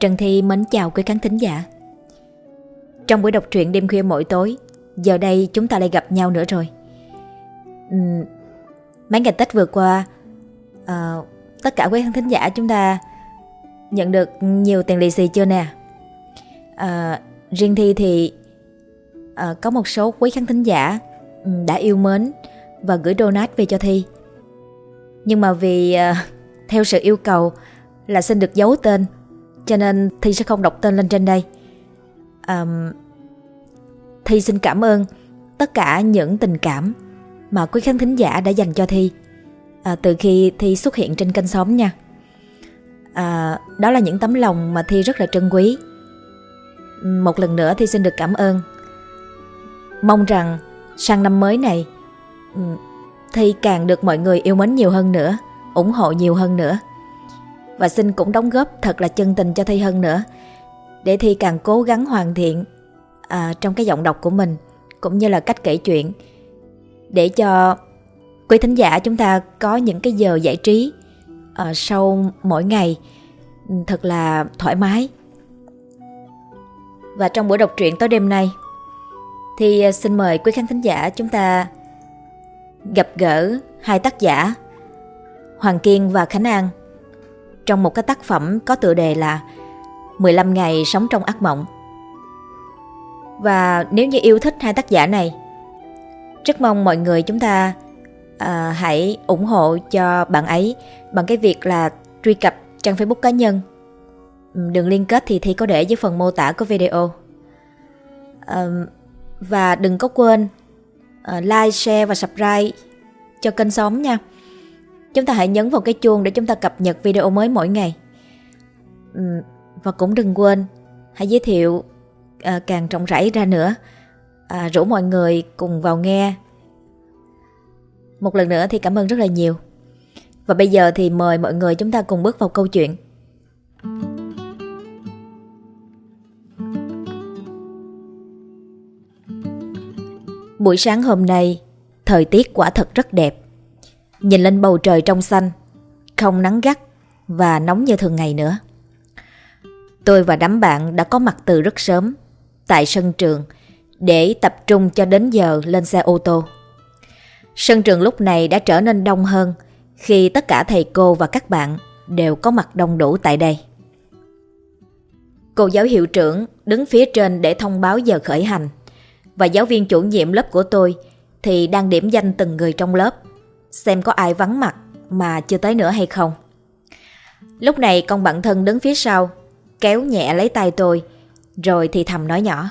Trần Thi mến chào quý khán thính giả. Trong buổi đọc truyện đêm khuya mỗi tối, giờ đây chúng ta lại gặp nhau nữa rồi. Mấy ngày Tết vừa qua, tất cả quý khán thính giả chúng ta nhận được nhiều tiền lì xì chưa nè? Riêng Thi thì có một số quý khán thính giả đã yêu mến và gửi donate về cho Thi. Nhưng mà vì theo sự yêu cầu là xin được giấu tên, cho nên Thi sẽ không đọc tên lên trên đây. Thi xin cảm ơn tất cả những tình cảm mà quý khán thính giả đã dành cho Thi từ khi Thi xuất hiện trên kênh Xóm nha. Đó là những tấm lòng mà Thi rất là trân quý. Một lần nữa Thi xin được cảm ơn. Mong rằng sang năm mới này Thi càng được mọi người yêu mến nhiều hơn nữa, ủng hộ nhiều hơn nữa. Và xin cũng đóng góp thật là chân tình cho Thi hơn nữa, để Thi càng cố gắng hoàn thiện trong cái giọng đọc của mình, cũng như là cách kể chuyện, để cho quý thính giả chúng ta có những cái giờ giải trí sau mỗi ngày thật là thoải mái. Và trong buổi đọc truyện tối đêm nay thì xin mời quý khán thính giả chúng ta gặp gỡ hai tác giả Hoàng Kiên và Khánh An trong một cái tác phẩm có tựa đề là 15 ngày sống trong ác mộng. Và nếu như yêu thích hai tác giả này, rất mong mọi người chúng ta hãy ủng hộ cho bạn ấy bằng cái việc là truy cập trang Facebook cá nhân. Đường liên kết thì Thi có để dưới phần mô tả của video. Và đừng có quên like, share và subscribe cho kênh Xóm nha. Chúng ta hãy nhấn vào cái chuông để chúng ta cập nhật video mới mỗi ngày. Và cũng đừng quên hãy giới thiệu càng rộng rãi ra nữa, rủ mọi người cùng vào nghe. Một lần nữa thì cảm ơn rất là nhiều. Và bây giờ thì mời mọi người chúng ta cùng bước vào câu chuyện. Buổi sáng hôm nay, thời tiết quả thật rất đẹp. Nhìn lên bầu trời trong xanh, không nắng gắt và nóng như thường ngày nữa. Tôi và đám bạn đã có mặt từ rất sớm tại sân trường để tập trung cho đến giờ lên xe ô tô. Sân trường lúc này đã trở nên đông hơn khi tất cả thầy cô và các bạn đều có mặt đông đủ tại đây. Cô giáo hiệu trưởng đứng phía trên để thông báo giờ khởi hành, và giáo viên chủ nhiệm lớp của tôi thì đang điểm danh từng người trong lớp, xem có ai vắng mặt mà chưa tới nữa hay không. Lúc này con bạn thân đứng phía sau kéo nhẹ lấy tay tôi, rồi thì thầm nói nhỏ: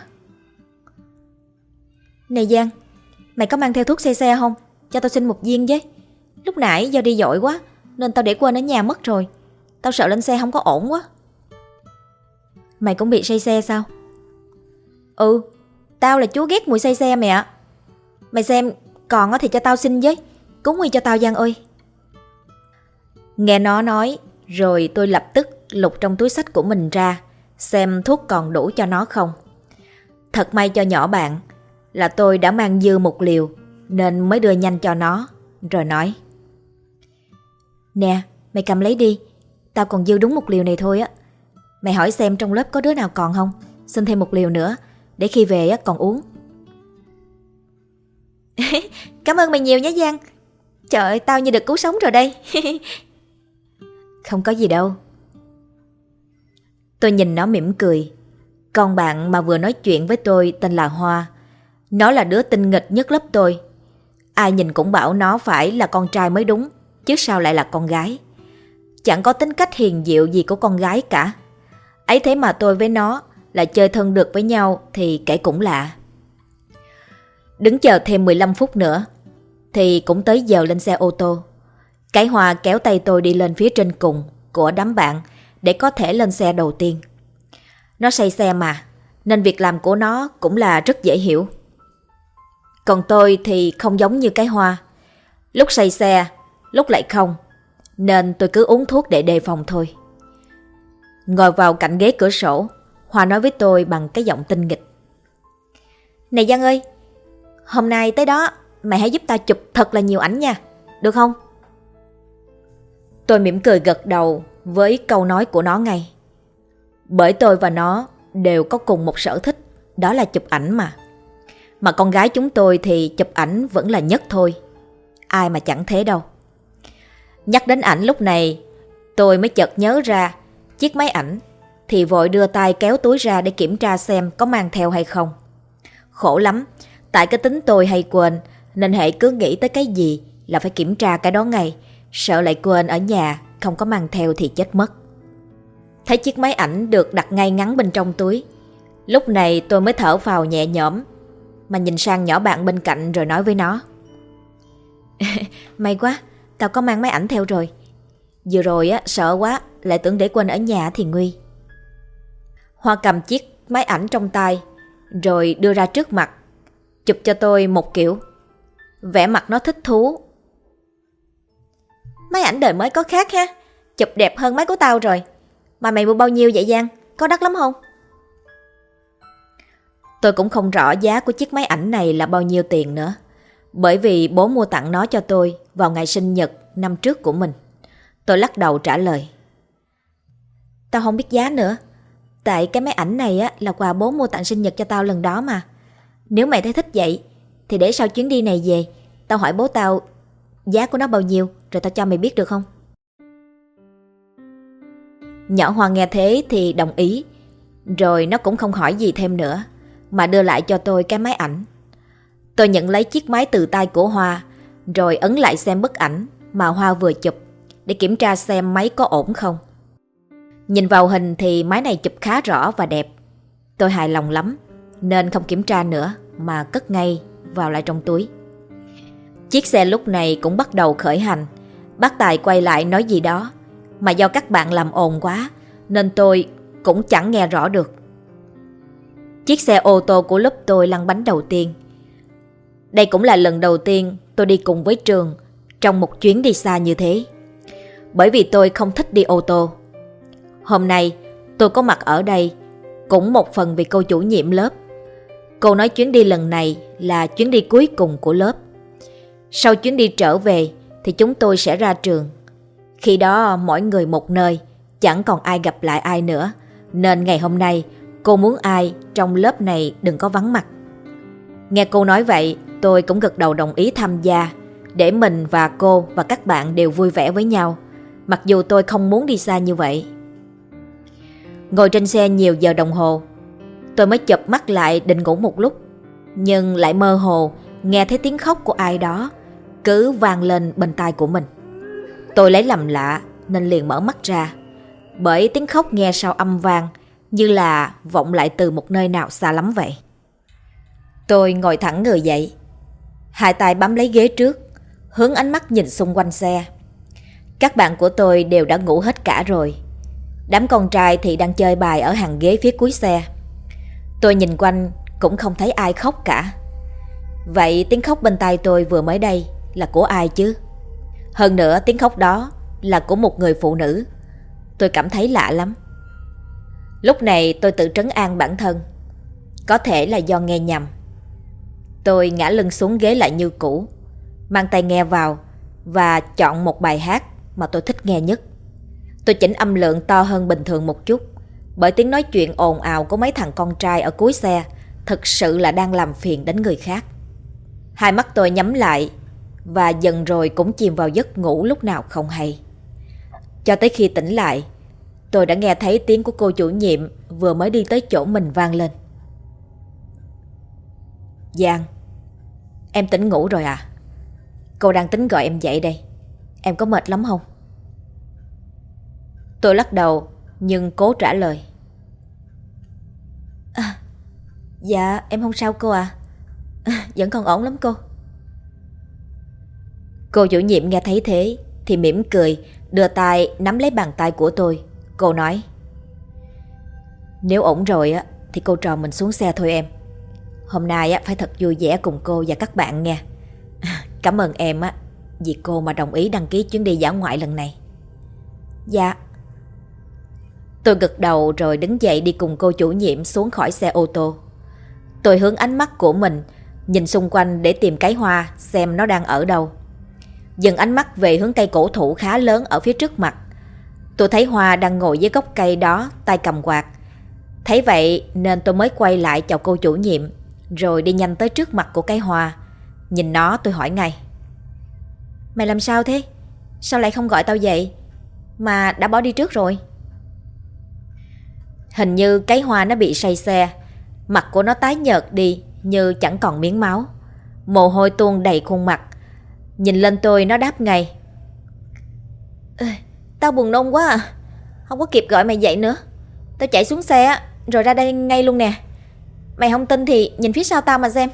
"Này Giang, mày có mang theo thuốc xe không? Cho tao xin một viên với. Lúc nãy do đi dội quá nên tao để quên ở nhà mất rồi. Tao sợ lên xe không có ổn quá." "Mày cũng bị say xe sao?" "Ừ, tao là chúa ghét mùi say xe mày ạ. Mày xem, còn thì cho tao xin với. Cứu nguy cho tao Giang ơi." Nghe nó nói, rồi tôi lập tức lục trong túi xách của mình ra, xem thuốc còn đủ cho nó không. Thật may cho nhỏ bạn là tôi đã mang dư một liều, nên mới đưa nhanh cho nó, rồi nói: "Nè, mày cầm lấy đi. Tao còn dư đúng một liều này thôi á. Mày hỏi xem trong lớp có đứa nào còn không, xin thêm một liều nữa, để khi về còn uống." "Cảm ơn mày nhiều nhé Giang. Trời ơi, tao như được cứu sống rồi đây." "Không có gì đâu." Tôi nhìn nó mỉm cười. Con bạn mà vừa nói chuyện với tôi tên là Hoa. Nó là đứa tinh nghịch nhất lớp tôi. Ai nhìn cũng bảo nó phải là con trai mới đúng, chứ sao lại là con gái. Chẳng có tính cách hiền dịu gì của con gái cả. Ấy thế mà tôi với nó là chơi thân được với nhau thì kể cũng lạ. Đứng chờ thêm 15 phút nữa thì cũng tới giờ lên xe ô tô. Cái Hoa kéo tay tôi đi lên phía trên cùng của đám bạn để có thể lên xe đầu tiên. Nó say xe mà, nên việc làm của nó cũng là rất dễ hiểu. Còn tôi thì không giống như cái Hoa. Lúc say xe, lúc lại không, nên tôi cứ uống thuốc để đề phòng thôi. Ngồi vào cạnh ghế cửa sổ, Hoa nói với tôi bằng cái giọng tinh nghịch: "Này Giang ơi, hôm nay tới đó mày hãy giúp tao chụp thật là nhiều ảnh nha, được không?" Tôi mỉm cười gật đầu với câu nói của nó ngay. Bởi tôi và nó đều có cùng một sở thích, đó là chụp ảnh mà. Mà con gái chúng tôi thì chụp ảnh vẫn là nhất thôi. Ai mà chẳng thế đâu. Nhắc đến ảnh lúc này, tôi mới chợt nhớ ra chiếc máy ảnh, thì vội đưa tay kéo túi ra để kiểm tra xem có mang theo hay không. Khổ lắm, tại cái tính tôi hay quên, nên hễ cứ nghĩ tới cái gì là phải kiểm tra cái đó ngay, sợ lại quên ở nhà không có mang theo thì chết mất. Thấy chiếc máy ảnh được đặt ngay ngắn bên trong túi, lúc này tôi mới thở phào nhẹ nhõm, mà nhìn sang nhỏ bạn bên cạnh rồi nói với nó: May quá, tao có mang máy ảnh theo rồi. Vừa rồi sợ quá, lại tưởng để quên ở nhà thì nguy. Hoa cầm chiếc máy ảnh trong tay, rồi đưa ra trước mặt, chụp cho tôi một kiểu. Vẻ mặt nó thích thú. Máy ảnh đời mới có khác ha, chụp đẹp hơn máy của tao rồi. Mà mày mua bao nhiêu vậy Giang? Có đắt lắm không? Tôi cũng không rõ giá của chiếc máy ảnh này là bao nhiêu tiền nữa, bởi vì bố mua tặng nó cho tôi vào ngày sinh nhật năm trước của mình. Tôi lắc đầu trả lời: Tao không biết giá nữa. Tại cái máy ảnh này là quà bố mua tặng sinh nhật cho tao lần đó mà. Nếu mày thấy thích vậy thì để sau chuyến đi này về, tao hỏi bố tao giá của nó bao nhiêu, rồi tao cho mày biết được không? Nhỏ Hoa nghe thế thì đồng ý, rồi nó cũng không hỏi gì thêm nữa, mà đưa lại cho tôi cái máy ảnh. Tôi nhận lấy chiếc máy từ tay của Hoa, rồi ấn lại xem bức ảnh mà Hoa vừa chụp, để kiểm tra xem máy có ổn không. Nhìn vào hình thì máy này chụp khá rõ và đẹp. Tôi hài lòng lắm, nên không kiểm tra nữa mà cất ngay vào lại trong túi. Chiếc xe lúc này cũng bắt đầu khởi hành. Bác Tài quay lại nói gì đó, mà do các bạn làm ồn quá nên tôi cũng chẳng nghe rõ được. Chiếc xe ô tô của lớp tôi lăn bánh đầu tiên. Đây cũng là lần đầu tiên tôi đi cùng với trường trong một chuyến đi xa như thế, bởi vì tôi không thích đi ô tô. Hôm nay tôi có mặt ở đây cũng một phần vì cô chủ nhiệm lớp. Cô nói chuyến đi lần này là chuyến đi cuối cùng của lớp. Sau chuyến đi trở về thì chúng tôi sẽ ra trường. Khi đó mỗi người một nơi, chẳng còn ai gặp lại ai nữa, nên ngày hôm nay cô muốn ai trong lớp này đừng có vắng mặt. Nghe cô nói vậy, tôi cũng gật đầu đồng ý tham gia, để mình và cô và các bạn đều vui vẻ với nhau, mặc dù tôi không muốn đi xa như vậy. Ngồi trên xe nhiều giờ đồng hồ, tôi mới chợp mắt lại định ngủ một lúc, nhưng lại mơ hồ nghe thấy tiếng khóc của ai đó cứ vang lên bên tai của mình. Tôi lấy làm lạ nên liền mở mắt ra, bởi tiếng khóc nghe sao âm vang, như là vọng lại từ một nơi nào xa lắm vậy. Tôi ngồi thẳng người dậy, hai tay bám lấy ghế trước, hướng ánh mắt nhìn xung quanh xe. Các bạn của tôi đều đã ngủ hết cả rồi. Đám con trai thì đang chơi bài ở hàng ghế phía cuối xe. Tôi nhìn quanh cũng không thấy ai khóc cả. Vậy tiếng khóc bên tai tôi vừa mới đây là của ai chứ? Hơn nữa tiếng khóc đó là của một người phụ nữ. Tôi cảm thấy lạ lắm. Lúc này tôi tự trấn an bản thân, có thể là do nghe nhầm. Tôi ngã lưng xuống ghế lại như cũ, mang tai nghe vào và chọn một bài hát mà tôi thích nghe nhất. Tôi chỉnh âm lượng to hơn bình thường một chút, bởi tiếng nói chuyện ồn ào của mấy thằng con trai ở cuối xe thực sự là đang làm phiền đến người khác. Hai mắt tôi nhắm lại và dần rồi cũng chìm vào giấc ngủ lúc nào không hay. Cho tới khi tỉnh lại, tôi đã nghe thấy tiếng của cô chủ nhiệm vừa mới đi tới chỗ mình vang lên. Giang, em tỉnh ngủ rồi à? Cô đang tính gọi em dậy đây. Em có mệt lắm không? Tôi lắc đầu nhưng cố trả lời. Dạ em không sao cô à. Vẫn còn ổn lắm cô. Cô chủ nhiệm nghe thấy thế thì mỉm cười, đưa tay nắm lấy bàn tay của tôi. Cô nói: Nếu ổn rồi thì cô trò mình xuống xe thôi em. Hôm nay phải thật vui vẻ cùng cô và các bạn nha. Cảm ơn em vì cô mà đồng ý đăng ký chuyến đi dã ngoại lần này. Dạ. Tôi gật đầu rồi đứng dậy đi cùng cô chủ nhiệm xuống khỏi xe ô tô. Tôi hướng ánh mắt của mình nhìn xung quanh để tìm cái Hoa xem nó đang ở đâu. Dừng ánh mắt về hướng cây cổ thụ khá lớn ở phía trước mặt. Tôi thấy Hoa đang ngồi dưới gốc cây đó, tay cầm quạt, Thấy vậy nên tôi mới quay lại chào cô chủ nhiệm, rồi đi nhanh tới trước mặt của cái hoa. Nhìn nó tôi hỏi ngay: Mày làm sao thế? Sao lại không gọi tao dậy mà đã bỏ đi trước rồi? Hình như cái hoa nó bị say xe, mặt của nó tái nhợt đi như chẳng còn miếng máu, mồ hôi tuôn đầy khuôn mặt. Nhìn lên tôi nó đáp ngay: Tao buồn nôn quá à, không có kịp gọi mày dậy nữa. Tao chạy xuống xe rồi ra đây ngay luôn nè. Mày không tin thì nhìn phía sau tao mà xem.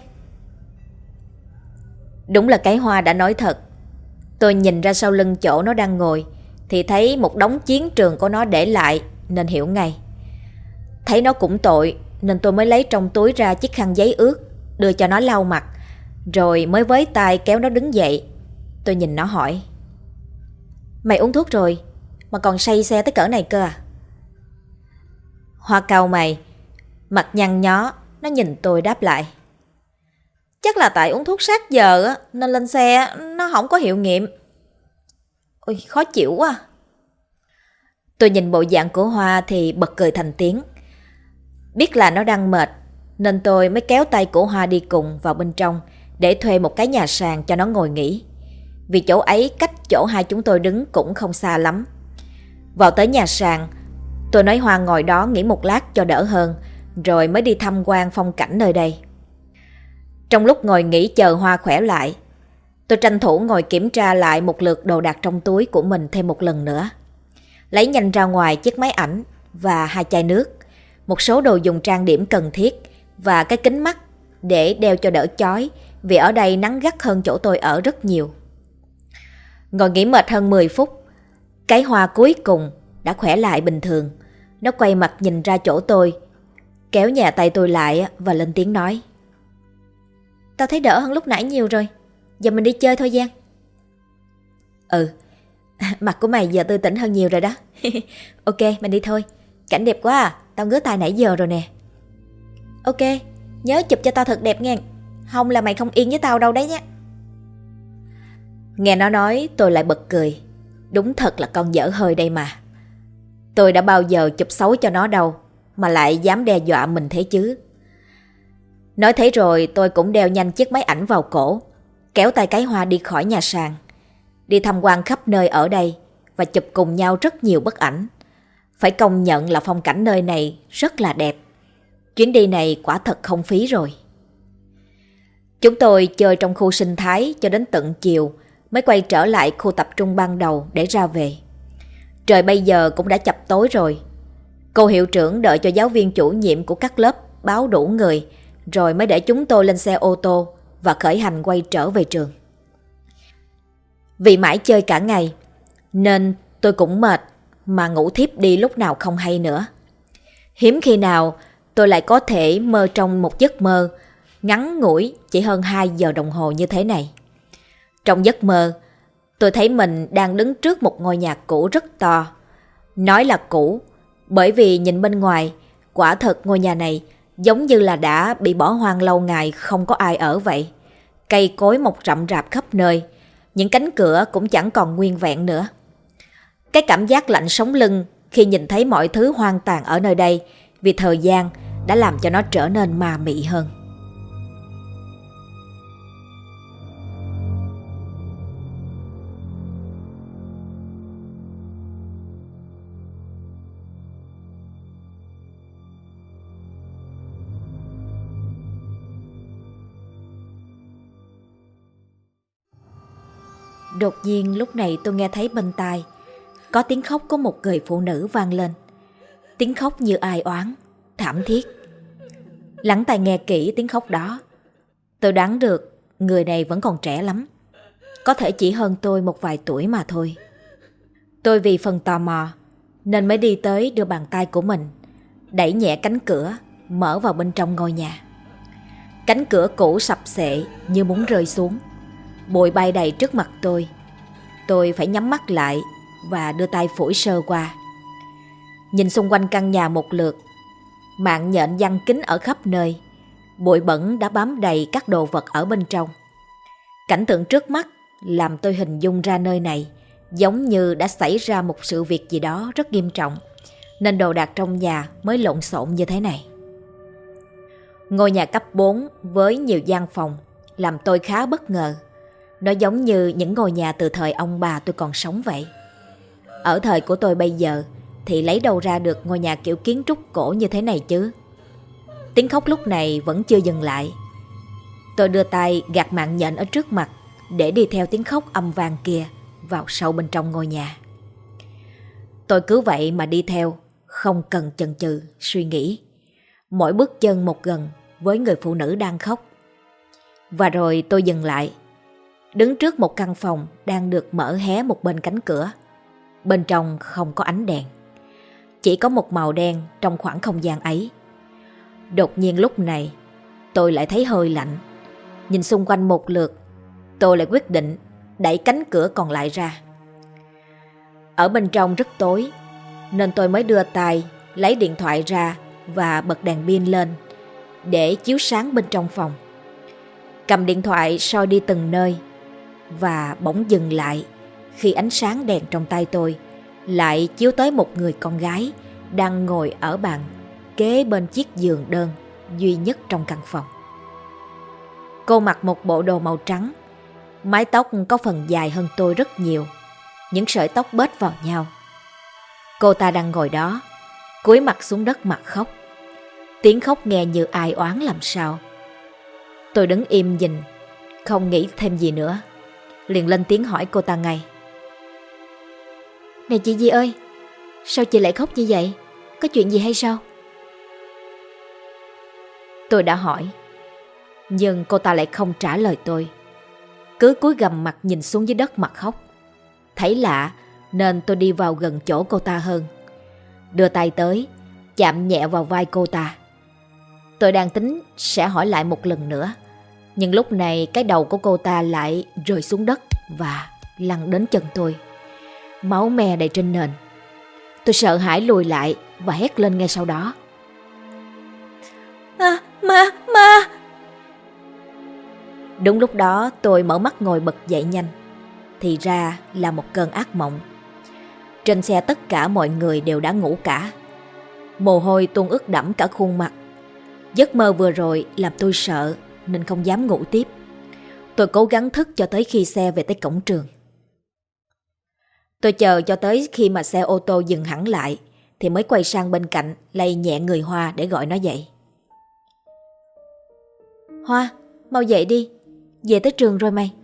Đúng là cái hoa đã nói thật. Tôi nhìn ra sau lưng chỗ nó đang ngồi thì thấy một đống chiến trường của nó để lại, nên hiểu ngay. Thấy nó cũng tội nên tôi mới lấy trong túi ra chiếc khăn giấy ướt, đưa cho nó lau mặt, rồi mới với tay kéo nó đứng dậy. Tôi nhìn nó hỏi: Mày uống thuốc rồi mà còn say xe tới cỡ này cơ à? Hoa cau mày, mặt nhăn nhó, nó nhìn tôi đáp lại: Chắc là tại uống thuốc sát giờ nên lên xe nó không có hiệu nghiệm. Ôi khó chịu quá. Tôi nhìn bộ dạng của Hoa thì bật cười thành tiếng. Biết là nó đang mệt nên tôi mới kéo tay của Hoa đi cùng vào bên trong để thuê một cái nhà sàn cho nó ngồi nghỉ. Vì chỗ ấy cách chỗ hai chúng tôi đứng cũng không xa lắm. Vào tới nhà sàn, tôi nói Hoa ngồi đó nghỉ một lát cho đỡ hơn, rồi mới đi tham quan phong cảnh nơi đây. Trong lúc ngồi nghỉ chờ Hoa khỏe lại, tôi tranh thủ ngồi kiểm tra lại một lượt đồ đạc trong túi của mình thêm một lần nữa. Lấy nhanh ra ngoài chiếc máy ảnh và 2 chai nước, một số đồ dùng trang điểm cần thiết và cái kính mắt để đeo cho đỡ chói, vì ở đây nắng gắt hơn chỗ tôi ở rất nhiều. Ngồi nghỉ mệt hơn 10 phút, cái Hoa cuối cùng đã khỏe lại bình thường. Nó quay mặt nhìn ra chỗ tôi, kéo nhẹ tay tôi lại và lên tiếng nói: Tao thấy đỡ hơn lúc nãy nhiều rồi, giờ mình đi chơi thôi Giang. Mặt của mày giờ tươi tỉnh hơn nhiều rồi đó. Ok, mình đi thôi. Cảnh đẹp quá à, tao ngứa tai nãy giờ rồi nè. Ok, nhớ chụp cho tao thật đẹp nghe, không là mày không yên với tao đâu đấy nhé. Nghe nó nói tôi lại bật cười. Đúng thật là con dở hơi đây mà. Tôi đã bao giờ chụp xấu cho nó đâu mà lại dám đe dọa mình thế chứ. Nói thế rồi tôi cũng đeo nhanh chiếc máy ảnh vào cổ, kéo tay cái Hoa đi khỏi nhà sàn, đi tham quan khắp nơi ở đây và chụp cùng nhau rất nhiều bức ảnh. Phải công nhận là phong cảnh nơi này rất là đẹp. Chuyến đi này quả thật không phí rồi. Chúng tôi chơi trong khu sinh thái cho đến tận chiều mới quay trở lại khu tập trung ban đầu để ra về. Trời bây giờ cũng đã chập tối rồi. Cô hiệu trưởng đợi cho giáo viên chủ nhiệm của các lớp báo đủ người rồi mới để chúng tôi lên xe ô tô và khởi hành quay trở về trường. Vì mãi chơi cả ngày nên tôi cũng mệt mà ngủ thiếp đi lúc nào không hay nữa. Hiếm khi nào tôi lại có thể mơ trong một giấc mơ ngắn ngủi chỉ hơn 2 giờ đồng hồ như thế này. Trong giấc mơ, tôi thấy mình đang đứng trước một ngôi nhà cũ rất to. Nói là cũ bởi vì nhìn bên ngoài, quả thật ngôi nhà này giống như là đã bị bỏ hoang lâu ngày, không có ai ở vậy. Cây cối mọc rậm rạp khắp nơi, những cánh cửa cũng chẳng còn nguyên vẹn nữa. Cái cảm giác lạnh sống lưng khi nhìn thấy mọi thứ hoang tàn ở nơi đây vì thời gian đã làm cho nó trở nên ma mị hơn. Đột nhiên lúc này tôi nghe thấy bên tai có tiếng khóc của một người phụ nữ vang lên. Tiếng khóc như ai oán, thảm thiết. Lắng tai nghe kỹ tiếng khóc đó, tôi đoán được người này vẫn còn trẻ lắm. Có thể chỉ hơn tôi một vài tuổi mà thôi. Tôi vì phần tò mò nên mới đi tới đưa bàn tay của mình đẩy nhẹ cánh cửa, mở vào bên trong ngôi nhà. Cánh cửa cũ sập xệ như muốn rơi xuống. Bụi bay đầy trước mặt tôi. Tôi phải nhắm mắt lại và đưa tay phủi sơ qua. Nhìn xung quanh căn nhà một lượt, mạng nhện giăng kín ở khắp nơi. Bụi bẩn đã bám đầy các đồ vật ở bên trong. Cảnh tượng trước mắt làm tôi hình dung ra nơi này giống như đã xảy ra một sự việc gì đó rất nghiêm trọng, nên đồ đạc trong nhà mới lộn xộn như thế này. Ngôi nhà cấp 4 với nhiều gian phòng làm tôi khá bất ngờ. Nó giống như những ngôi nhà từ thời ông bà tôi còn sống vậy. Ở thời của tôi bây giờ thì lấy đâu ra được ngôi nhà kiểu kiến trúc cổ như thế này chứ. Tiếng khóc lúc này vẫn chưa dừng lại. Tôi đưa tay gạt mạng nhện ở trước mặt để đi theo tiếng khóc âm vang kia vào sâu bên trong ngôi nhà. Tôi cứ vậy mà đi theo, không cần chần chừ, suy nghĩ. Mỗi bước chân một gần với người phụ nữ đang khóc. Và rồi tôi dừng lại, đứng trước một căn phòng đang được mở hé một bên cánh cửa. Bên trong không có ánh đèn, chỉ có một màu đen trong khoảng không gian ấy. Đột nhiên lúc này tôi lại thấy hơi lạnh. Nhìn xung quanh một lượt, tôi lại quyết định đẩy cánh cửa còn lại ra. Ở bên trong rất tối, nên tôi mới đưa tay lấy điện thoại ra và bật đèn pin lên để chiếu sáng bên trong phòng. Cầm điện thoại soi đi từng nơi và bỗng dừng lại khi ánh sáng đèn trong tay tôi lại chiếu tới một người con gái đang ngồi ở bàn kế bên chiếc giường đơn duy nhất trong căn phòng. Cô mặc một bộ đồ màu trắng, mái tóc có phần dài hơn tôi rất nhiều, những sợi tóc bết vào nhau. Cô ta đang ngồi đó, cúi mặt xuống đất mà khóc. Tiếng khóc nghe như ai oán làm sao. Tôi đứng im nhìn, không nghĩ thêm gì nữa, liền lên tiếng hỏi cô ta ngay. Này chị Di ơi, sao chị lại khóc như vậy? Có chuyện gì hay sao? Tôi đã hỏi, nhưng cô ta lại không trả lời tôi, cứ cúi gằm mặt nhìn xuống dưới đất mà khóc. Thấy lạ nên tôi đi vào gần chỗ cô ta hơn, đưa tay tới, chạm nhẹ vào vai cô ta. Tôi đang tính sẽ hỏi lại một lần nữa, nhưng lúc này cái đầu của cô ta lại rơi xuống đất và lăn đến chân tôi. Máu me đầy trên nền. Tôi sợ hãi lùi lại và hét lên ngay sau đó. Ma! Đúng lúc đó tôi mở mắt ngồi bật dậy nhanh. Thì ra là một cơn ác mộng. Trên xe tất cả mọi người đều đã ngủ cả. Mồ hôi tuôn ướt đẫm cả khuôn mặt. Giấc mơ vừa rồi làm tôi sợ nên không dám ngủ tiếp. Tôi cố gắng thức cho tới khi xe về tới cổng trường. Tôi chờ cho tới khi mà xe ô tô dừng hẳn lại thì mới quay sang bên cạnh lay nhẹ người Hoa để gọi nó dậy. Hoa, mau dậy đi, về tới trường rồi mày.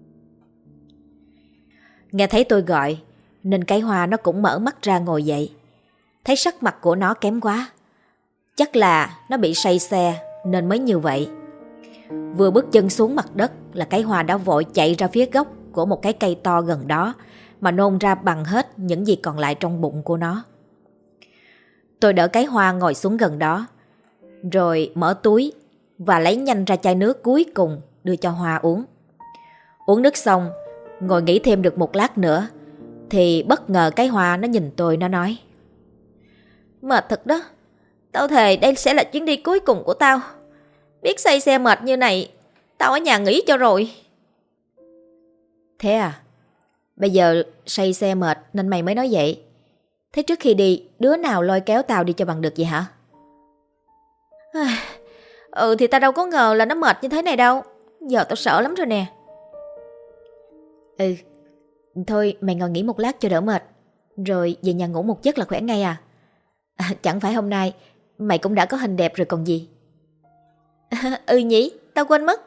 Nghe thấy tôi gọi nên cái Hoa nó cũng mở mắt ra ngồi dậy. Thấy sắc mặt của nó kém quá, chắc là nó bị say xe nên mới như vậy. Vừa bước chân xuống mặt đất là cái Hoa đã vội chạy ra phía gốc của một cái cây to gần đó mà nôn ra bằng hết những gì còn lại trong bụng của nó. Tôi đỡ cái Hoa ngồi xuống gần đó, rồi mở túi và lấy nhanh ra chai nước cuối cùng đưa cho Hoa uống. Uống nước xong, ngồi nghỉ thêm được một lát nữa thì bất ngờ cái Hoa nó nhìn tôi, nó nói: Mệt thật đó, tao thề đây sẽ là chuyến đi cuối cùng của tao. Biết say xe mệt như này, tao ở nhà nghỉ cho rồi. Thế à? Bây giờ say xe mệt nên mày mới nói vậy. Thế trước khi đi, đứa nào lôi kéo tao đi cho bằng được vậy hả? Thì tao đâu có ngờ là nó mệt như thế này đâu. Giờ tao sợ lắm rồi nè. Thôi mày ngồi nghỉ một lát cho đỡ mệt, rồi về nhà ngủ một giấc là khỏe ngay à. Chẳng phải hôm nay mày cũng đã có hình đẹp rồi còn gì. Nhỉ, tao quên mất.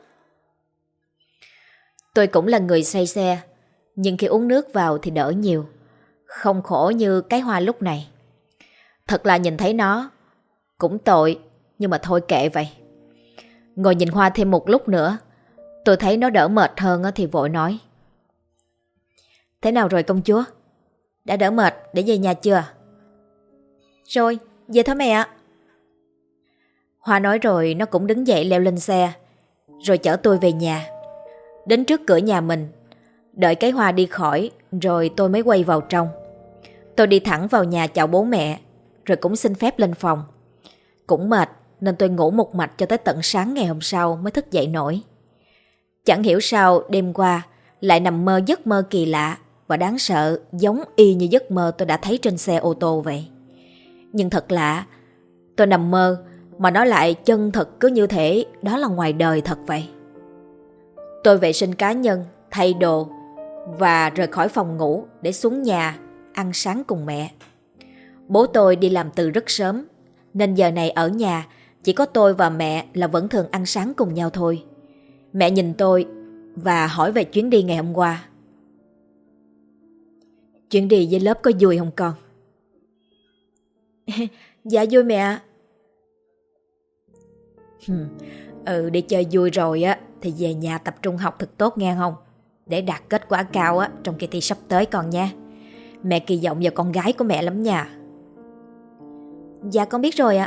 Tôi cũng là người say xe, nhưng khi uống nước vào thì đỡ nhiều, không khổ như cái Hoa lúc này. Thật là nhìn thấy nó cũng tội, nhưng mà thôi kệ vậy. Ngồi nhìn Hoa thêm một lúc nữa, tôi thấy nó đỡ mệt hơn thì vội nói: Thế nào rồi công chúa? Đã đỡ mệt để về nhà chưa? Rồi, về thôi mẹ ạ. Hoa nói rồi nó cũng đứng dậy leo lên xe, rồi chở tôi về nhà. Đến trước cửa nhà mình, đợi cái Hoa đi khỏi rồi tôi mới quay vào trong. Tôi đi thẳng vào nhà chào bố mẹ, rồi cũng xin phép lên phòng. Cũng mệt nên tôi ngủ một mạch cho tới tận sáng ngày hôm sau mới thức dậy nổi. Chẳng hiểu sao đêm qua lại nằm mơ giấc mơ kỳ lạ và đáng sợ, giống y như giấc mơ tôi đã thấy trên xe ô tô vậy. Nhưng thật lạ, tôi nằm mơ mà nó lại chân thật cứ như thể đó là ngoài đời thật vậy. Tôi vệ sinh cá nhân, thay đồ và rời khỏi phòng ngủ để xuống nhà ăn sáng cùng mẹ. Bố tôi đi làm từ rất sớm, nên giờ này ở nhà chỉ có tôi và mẹ là vẫn thường ăn sáng cùng nhau thôi. Mẹ nhìn tôi và hỏi về chuyến đi ngày hôm qua. Chuyến đi với lớp có vui không con? Dạ vui mẹ ạ. Đi chơi vui rồi á thì về nhà tập trung học thật tốt nghe không? Để đạt kết quả cao á trong kỳ thi sắp tới con nha. Mẹ kỳ vọng vào con gái của mẹ lắm nha. Dạ con biết rồi ạ.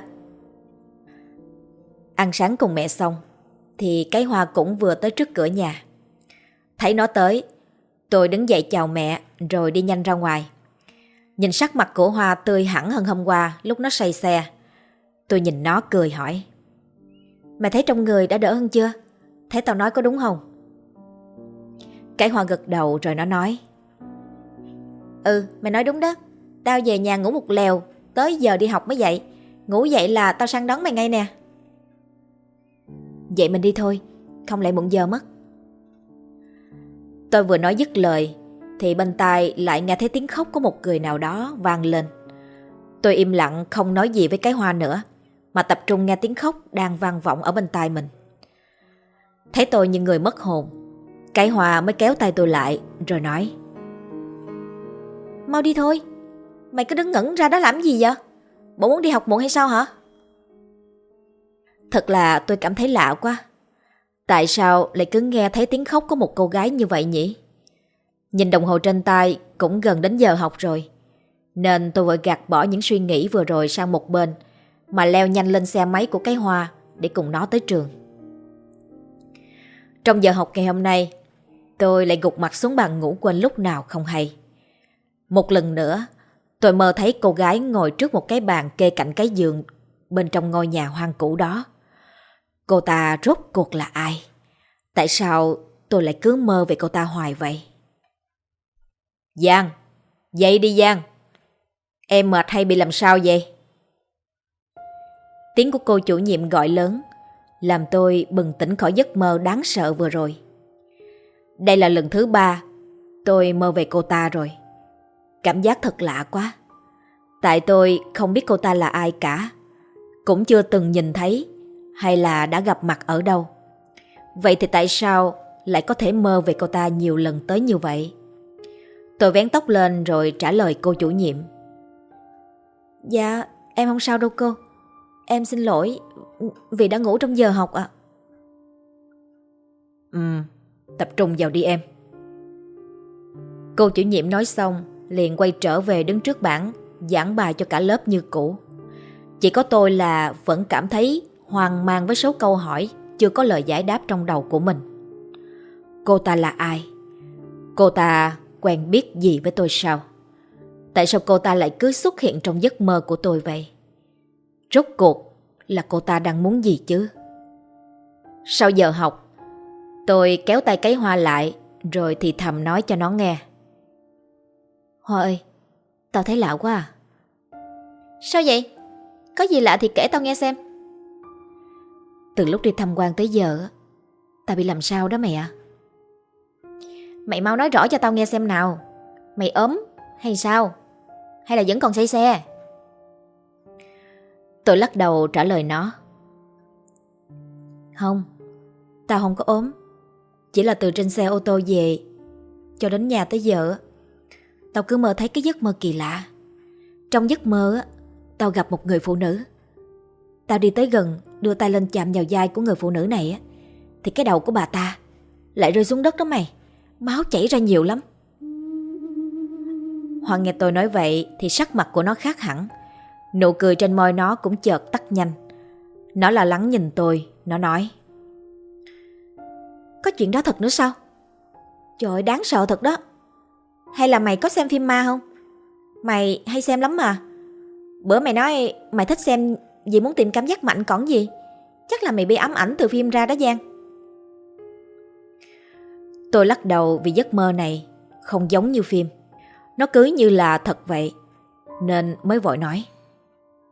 Ăn sáng cùng mẹ xong thì cái Hoa cũng vừa tới trước cửa nhà. Thấy nó tới, tôi đứng dậy chào mẹ rồi đi nhanh ra ngoài. Nhìn sắc mặt của Hoa tươi hẳn hơn hôm qua lúc nó say xe. Tôi nhìn nó cười hỏi: Mày thấy trong người đã đỡ hơn chưa? Thấy tao nói có đúng không? Cái Hoa gật đầu rồi nó nói: Mày nói đúng đó. Tao về nhà ngủ một lèo, tới giờ đi học mới dậy. Ngủ dậy là tao sang đón mày ngay nè. Vậy mình đi thôi, không lại muộn giờ mất. Tôi vừa nói dứt lời thì bên tai lại nghe thấy tiếng khóc của một người nào đó vang lên. Tôi im lặng không nói gì với cái Hoa nữa, mà tập trung nghe tiếng khóc đang vang vọng ở bên tai mình. Thấy tôi như người mất hồn, cái Hoa mới kéo tay tôi lại rồi nói: Mau đi thôi, mày cứ đứng ngẩn ra đó làm gì vậy? Bộ muốn đi học muộn hay sao hả? Thật là tôi cảm thấy lạ quá. Tại sao lại cứ nghe thấy tiếng khóc của một cô gái như vậy nhỉ? Nhìn đồng hồ trên tay cũng gần đến giờ học rồi, nên tôi vội gạt bỏ những suy nghĩ vừa rồi sang một bên mà leo nhanh lên xe máy của cái Hoa để cùng nó tới trường. Trong giờ học ngày hôm nay, tôi lại gục mặt xuống bàn ngủ quên lúc nào không hay. Một lần nữa, tôi mơ thấy cô gái ngồi trước một cái bàn kê cạnh cái giường bên trong ngôi nhà hoang cũ đó. Cô ta rốt cuộc là ai? Tại sao tôi lại cứ mơ về cô ta hoài vậy? Giang, dậy đi Giang. Em mệt hay bị làm sao vậy? Tiếng của cô chủ nhiệm gọi lớn, làm tôi bừng tỉnh khỏi giấc mơ đáng sợ vừa rồi. Đây là lần thứ 3 tôi mơ về cô ta rồi. Cảm giác thật lạ quá. Tại tôi không biết cô ta là ai cả, cũng chưa từng nhìn thấy hay là đã gặp mặt ở đâu. Vậy thì tại sao lại có thể mơ về cô ta nhiều lần tới như vậy? Tôi vén tóc lên rồi trả lời cô chủ nhiệm: Dạ, em không sao đâu cô. Em xin lỗi vì đã ngủ trong giờ học ạ. Tập trung vào đi em. Cô chủ nhiệm nói xong liền quay trở về đứng trước bảng giảng bài cho cả lớp như cũ. Chỉ có tôi là vẫn cảm thấy hoang mang với số câu hỏi chưa có lời giải đáp trong đầu của mình. Cô ta là ai? Cô ta quen biết gì với tôi sao? Tại sao cô ta lại cứ xuất hiện trong giấc mơ của tôi vậy? Rốt cuộc là cô ta đang muốn gì chứ? Sau giờ học, tôi kéo tay cái Hoa lại rồi thì thầm nói cho nó nghe: Hoa ơi, tao thấy lạ quá à. Sao vậy? Có gì lạ thì kể tao nghe xem. Từ lúc đi tham quan tới giờ, tao bị làm sao đó mẹ ạ. Mày mau nói rõ cho tao nghe xem nào. Mày ốm hay sao? Hay là vẫn còn say xe? Tôi lắc đầu trả lời nó: Không, tao không có ốm. Chỉ là từ trên xe ô tô về cho đến nhà tới giờ, tao cứ mơ thấy cái giấc mơ kỳ lạ. Trong giấc mơ, tao gặp một người phụ nữ. Tao đi tới gần, đưa tay lên chạm vào vai của người phụ nữ này, thì cái đầu của bà ta lại rơi xuống đất đó mày. Máu chảy ra nhiều lắm. Hoàng nghe tôi nói vậy thì sắc mặt của nó khác hẳn. Nụ cười trên môi nó cũng chợt tắt nhanh. Nó lo lắng nhìn tôi. Nó nói: Có chuyện đó thật nữa sao? Trời ơi, đáng sợ thật đó. Hay là mày có xem phim ma không? Mày hay xem lắm mà. Bữa mày nói mày thích xem vì muốn tìm cảm giác mạnh còn gì. Chắc là mày bị ám ảnh từ phim ra đó Giang. Tôi lắc đầu vì giấc mơ này không giống như phim. Nó cứ như là thật vậy, nên mới vội nói: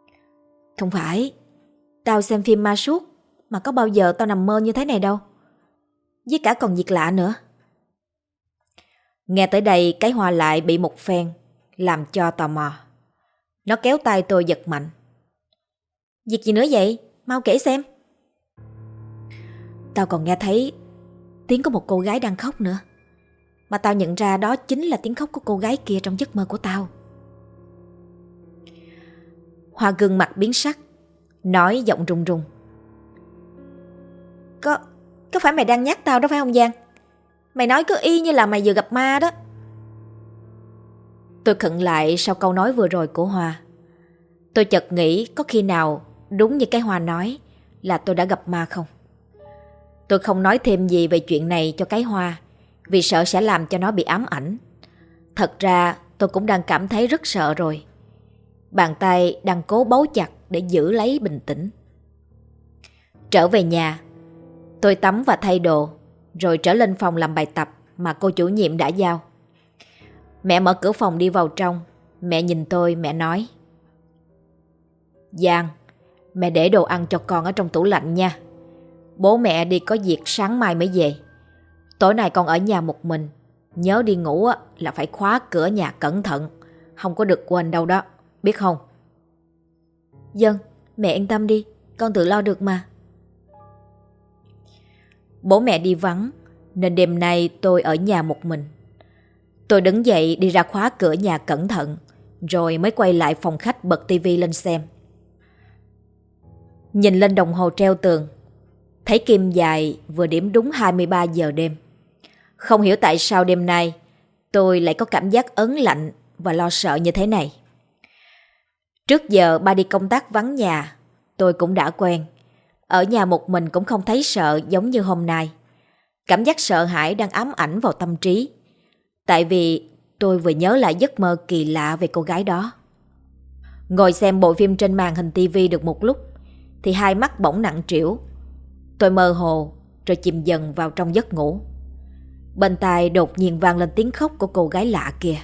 Không phải, tao xem phim ma suốt mà có bao giờ tao nằm mơ như thế này đâu. Với cả còn việc lạ nữa. Nghe tới đây cái Hoa lại bị một phen làm cho tò mò. Nó kéo tay tôi giật mạnh. Việc gì nữa vậy? Mau kể xem. Tao còn nghe thấy tiếng có một cô gái đang khóc nữa. Mà tao nhận ra đó chính là tiếng khóc của cô gái kia trong giấc mơ của tao. Hoa gương mặt biến sắc, nói giọng run run. Có phải mày đang nhắc tao đó phải không Giang? Mày nói cứ y như là mày vừa gặp ma đó. Tôi khựng lại sau câu nói vừa rồi của Hoa. Tôi chợt nghĩ có khi nào đúng như cái Hoa nói là tôi đã gặp ma không? Tôi không nói thêm gì về chuyện này cho cái Hoa vì sợ sẽ làm cho nó bị ám ảnh. Thật ra tôi cũng đang cảm thấy rất sợ rồi. Bàn tay đang cố bấu chặt để giữ lấy bình tĩnh. Trở về nhà, tôi tắm và thay đồ, rồi trở lên phòng làm bài tập mà cô chủ nhiệm đã giao. Mẹ mở cửa phòng đi vào trong. Mẹ nhìn tôi, mẹ nói: Giang, mẹ để đồ ăn cho con ở trong tủ lạnh nha. Bố mẹ đi có việc sáng mai mới về. Tối nay con ở nhà một mình. Nhớ đi ngủ là phải khóa cửa nhà cẩn thận. Không có được quên đâu đó, biết không? Dân, mẹ yên tâm đi, con tự lo được mà. Bố mẹ đi vắng nên đêm nay tôi ở nhà một mình. Tôi đứng dậy đi ra khóa cửa nhà cẩn thận, rồi mới quay lại phòng khách bật tivi lên xem. Nhìn lên đồng hồ treo tường, thấy kim dài vừa điểm đúng 23 giờ đêm. Không hiểu tại sao đêm nay tôi lại có cảm giác ớn lạnh và lo sợ như thế này. Trước giờ ba đi công tác vắng nhà, tôi cũng đã quen. Ở nhà một mình cũng không thấy sợ giống như hôm nay. Cảm giác sợ hãi đang ám ảnh vào tâm trí. Tại vì tôi vừa nhớ lại giấc mơ kỳ lạ về cô gái đó. Ngồi xem bộ phim trên màn hình tivi được một lúc thì hai mắt bỗng nặng trĩu. Tôi mơ hồ rồi chìm dần vào trong giấc ngủ. Bên tai đột nhiên vang lên tiếng khóc của cô gái lạ kia.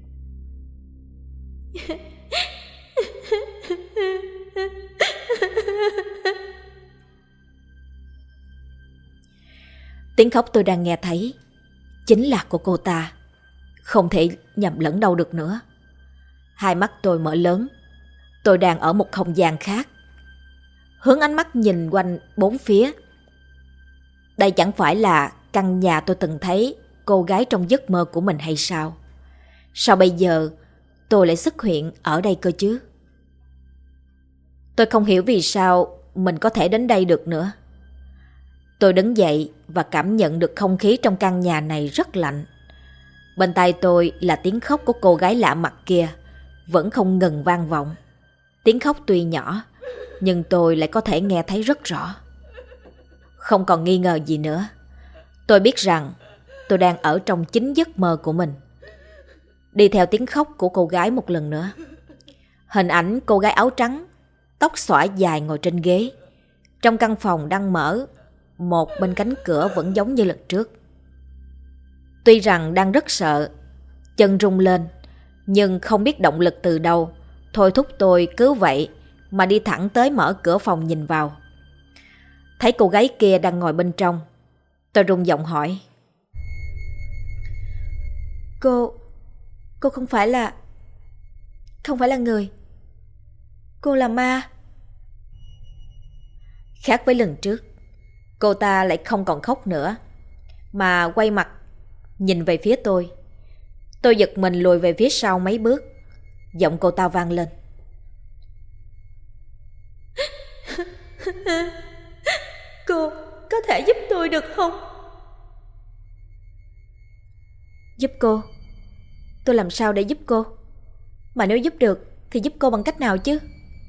Tiếng khóc tôi đang nghe thấy chính là của cô ta. Không thể nhầm lẫn đâu được nữa. Hai mắt tôi mở lớn. Tôi đang ở một không gian khác. Hướng ánh mắt nhìn quanh bốn phía. Đây chẳng phải là căn nhà tôi từng thấy cô gái trong giấc mơ của mình hay sao? Sao bây giờ tôi lại xuất hiện ở đây cơ chứ? Tôi không hiểu vì sao mình có thể đến đây được nữa. Tôi đứng dậy và cảm nhận được không khí trong căn nhà này rất lạnh. Bên tai tôi là tiếng khóc của cô gái lạ mặt kia vẫn không ngừng vang vọng. Tiếng khóc tuy nhỏ nhưng tôi lại có thể nghe thấy rất rõ. Không còn nghi ngờ gì nữa. Tôi biết rằng tôi đang ở trong chính giấc mơ của mình. Đi theo tiếng khóc của cô gái một lần nữa. Hình ảnh cô gái áo trắng, tóc xõa dài ngồi trên ghế. Trong căn phòng đang mở, một bên cánh cửa vẫn giống như lần trước. Tuy rằng đang rất sợ, chân rung lên, nhưng không biết động lực từ đâu thôi thúc tôi cứ vậy mà đi thẳng tới mở cửa phòng nhìn vào. Thấy cô gái kia đang ngồi bên trong, tôi rung giọng hỏi: Cô không phải là người. Cô là ma. Khác với lần trước, cô ta lại không còn khóc nữa, mà quay mặt nhìn về phía tôi. Tôi giật mình lùi về phía sau mấy bước. Giọng cô ta vang lên: Cô có thể giúp tôi được không? Giúp cô? Tôi làm sao để giúp cô? Mà nếu giúp được thì giúp cô bằng cách nào chứ?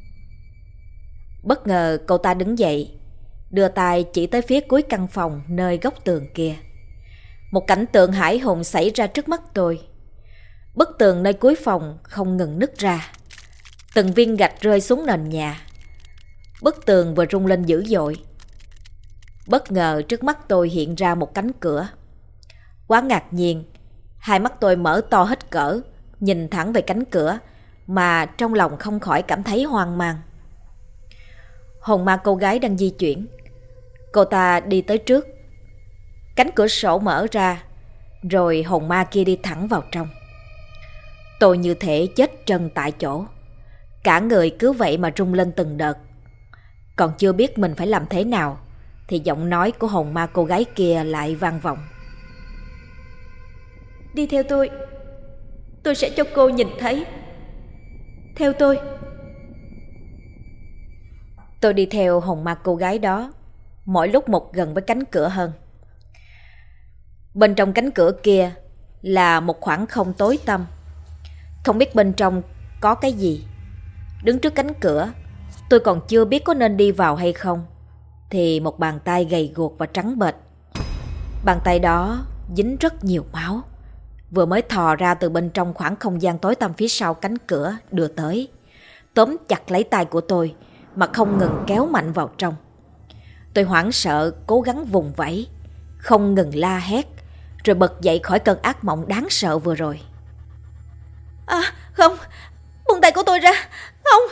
Bất ngờ cô ta đứng dậy, đưa tay chỉ tới phía cuối căn phòng nơi góc tường kia. Một cảnh tượng hãi hùng xảy ra trước mắt tôi. Bức tường nơi cuối phòng không ngừng nứt ra. Từng viên gạch rơi xuống nền nhà. Bức tường vừa rung lên dữ dội. Bất ngờ trước mắt tôi hiện ra một cánh cửa. Quá ngạc nhiên, hai mắt tôi mở to hết cỡ, nhìn thẳng về cánh cửa, mà trong lòng không khỏi cảm thấy hoang mang. Hồn ma cô gái đang di chuyển. Cô ta đi tới trước. Cánh cửa sổ mở ra, rồi hồn ma kia đi thẳng vào trong. Tôi như thể chết chân tại chỗ. Cả người cứ vậy mà rung lên từng đợt. Còn chưa biết mình phải làm thế nào thì giọng nói của hồn ma cô gái kia lại vang vọng. Đi theo tôi sẽ cho cô nhìn thấy. Theo tôi. Tôi đi theo hồn ma cô gái đó, mỗi lúc một gần với cánh cửa hơn. Bên trong cánh cửa kia là một khoảng không tối tăm. Không biết bên trong có cái gì. Đứng trước cánh cửa, tôi còn chưa biết có nên đi vào hay không, thì một bàn tay gầy guộc và trắng bệch. Bàn tay đó dính rất nhiều máu, vừa mới thò ra từ bên trong khoảng không gian tối tăm phía sau cánh cửa đưa tới, tóm chặt lấy tay của tôi mà không ngừng kéo mạnh vào trong. Tôi hoảng sợ cố gắng vùng vẫy, không ngừng la hét, rồi bật dậy khỏi cơn ác mộng đáng sợ vừa rồi. Không, buông tay của tôi ra, không.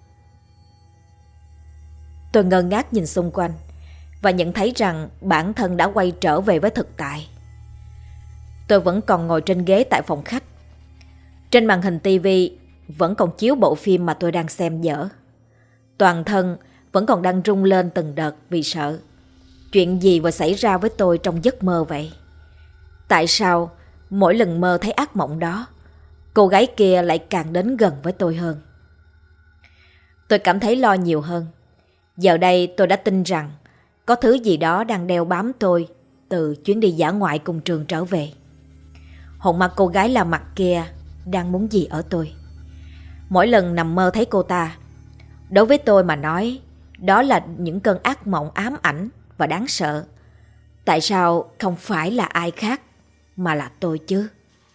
Tôi ngơ ngác nhìn xung quanh và nhận thấy rằng bản thân đã quay trở về với thực tại. Tôi vẫn còn ngồi trên ghế tại phòng khách. Trên màn hình tivi vẫn còn chiếu bộ phim mà tôi đang xem dở. Toàn thân vẫn còn đang rung lên từng đợt vì sợ. Chuyện gì vừa xảy ra với tôi trong giấc mơ vậy? Tại sao mỗi lần mơ thấy ác mộng đó, cô gái kia lại càng đến gần với tôi hơn? Tôi cảm thấy lo nhiều hơn. Giờ đây tôi đã tin rằng có thứ gì đó đang đeo bám tôi từ chuyến đi dã ngoại cùng Trường trở về. Hồn ma cô gái lạ mặt kia đang muốn gì ở tôi? Mỗi lần nằm mơ thấy cô ta, đối với tôi mà nói, đó là những cơn ác mộng ám ảnh và đáng sợ. Tại sao không phải là ai khác mà là tôi chứ?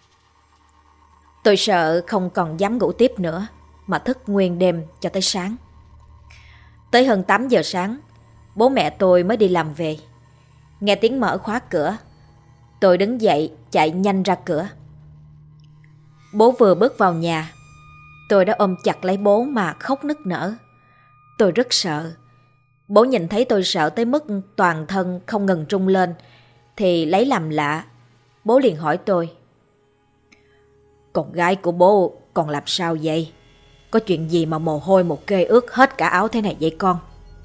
Tôi sợ không còn dám ngủ tiếp nữa mà thức nguyên đêm cho tới sáng. Tới hơn 8 giờ sáng, bố mẹ tôi mới đi làm về. Nghe tiếng mở khóa cửa, tôi đứng dậy chạy nhanh ra cửa. Bố vừa bước vào nhà, tôi đã ôm chặt lấy bố mà khóc nức nở. Tôi rất sợ. Bố nhìn thấy tôi sợ tới mức toàn thân không ngừng rung lên thì lấy làm lạ. Bố liền hỏi tôi: Con gái của bố còn làm sao vậy? Có chuyện gì mà mồ hôi một kê ướt hết cả áo thế này vậy con?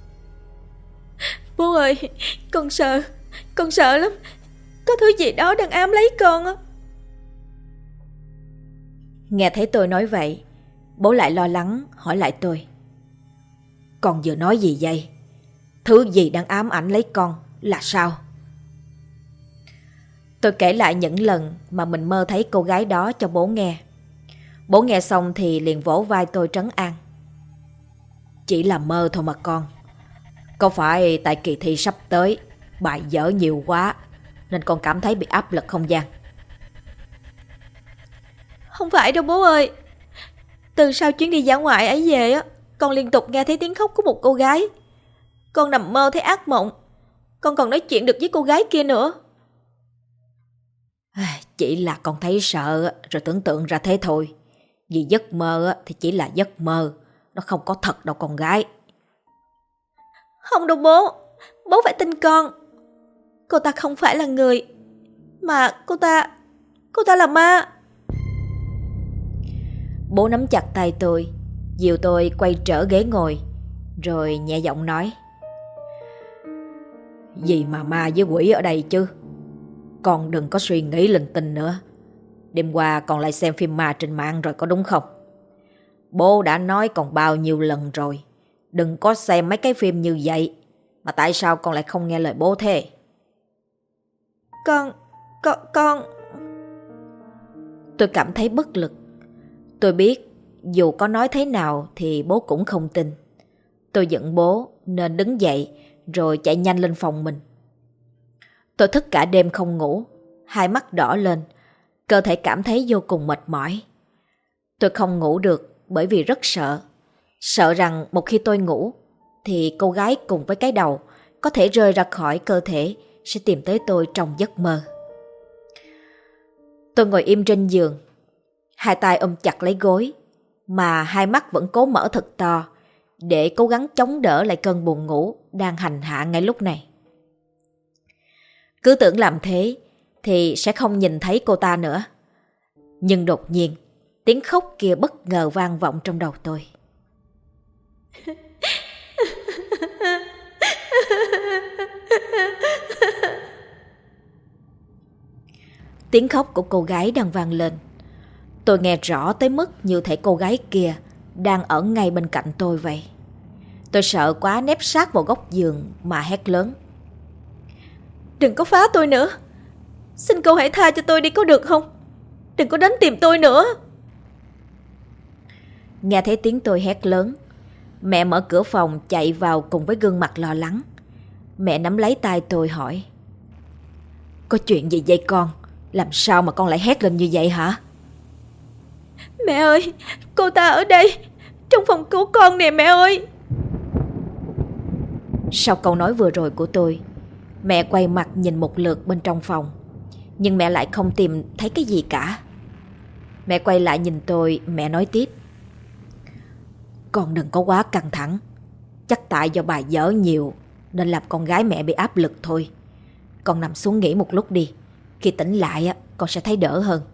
Bố ơi, con sợ lắm. Có thứ gì đó đang ám lấy con á. Nghe thấy tôi nói vậy, bố lại lo lắng hỏi lại tôi: Con vừa nói gì vậy? Thứ gì đang ám ảnh lấy con là sao? Tôi kể lại những lần mà mình mơ thấy cô gái đó cho bố nghe. Bố nghe xong thì liền vỗ vai tôi trấn an: Chỉ là mơ thôi mà con. Có phải tại kỳ thi sắp tới bài vở nhiều quá nên con cảm thấy bị áp lực không Giang? Không phải đâu bố ơi. Từ sau chuyến đi dã ngoại ấy về á, con liên tục nghe thấy tiếng khóc của một cô gái. Con nằm mơ thấy ác mộng. Con còn nói chuyện được với cô gái kia nữa. Chỉ là con thấy sợ rồi tưởng tượng ra thế thôi. Vì giấc mơ thì chỉ là giấc mơ, nó không có thật đâu con gái. Không đâu bố. Bố phải tin con. Cô ta không phải là người, mà cô ta là ma. Bố nắm chặt tay tôi, dìu tôi quay trở ghế ngồi, rồi nhẹ giọng nói: Gì mà ma với quỷ ở đây chứ? Con đừng có suy nghĩ linh tinh nữa. Đêm qua con lại xem phim ma trên mạng rồi có đúng không? Bố đã nói còn bao nhiêu lần rồi, đừng có xem mấy cái phim như vậy. Mà tại sao con lại không nghe lời bố thế? Con... Tôi cảm thấy bất lực. Tôi biết dù có nói thế nào thì bố cũng không tin. Tôi giận bố nên đứng dậy rồi chạy nhanh lên phòng mình. Tôi thức cả đêm không ngủ, hai mắt đỏ lên, cơ thể cảm thấy vô cùng mệt mỏi. Tôi không ngủ được bởi vì rất sợ. Sợ rằng một khi tôi ngủ thì cô gái cùng với cái đầu có thể rơi ra khỏi cơ thể, sẽ tìm tới tôi trong giấc mơ. Tôi ngồi im trên giường, hai tay ôm chặt lấy gối, mà hai mắt vẫn cố mở thật to để cố gắng chống đỡ lại cơn buồn ngủ đang hành hạ ngay lúc này. Cứ tưởng làm thế thì sẽ không nhìn thấy cô ta nữa. Nhưng đột nhiên, tiếng khóc kia bất ngờ vang vọng trong đầu tôi. Tiếng khóc của cô gái đang vang lên. Tôi nghe rõ tới mức như thể cô gái kia đang ở ngay bên cạnh tôi vậy. Tôi sợ quá nép sát vào góc giường mà hét lớn. Đừng có phá tôi nữa. Xin cô hãy tha cho tôi đi có được không? Đừng có đến tìm tôi nữa. Nghe thấy tiếng tôi hét lớn, mẹ mở cửa phòng chạy vào cùng với gương mặt lo lắng. Mẹ nắm lấy tay tôi hỏi. Có chuyện gì vậy con? Làm sao mà con lại hét lên như vậy hả? Mẹ ơi, cô ta ở đây, trong phòng cứu con nè mẹ ơi. Sau câu nói vừa rồi của tôi, mẹ quay mặt nhìn một lượt bên trong phòng, nhưng mẹ lại không tìm thấy cái gì cả. Mẹ quay lại nhìn tôi, mẹ nói tiếp. Con đừng có quá căng thẳng. Chắc tại do bà dở nhiều nên làm con gái mẹ bị áp lực thôi. Con nằm xuống nghỉ một lúc đi. Khi tỉnh lại con sẽ thấy đỡ hơn.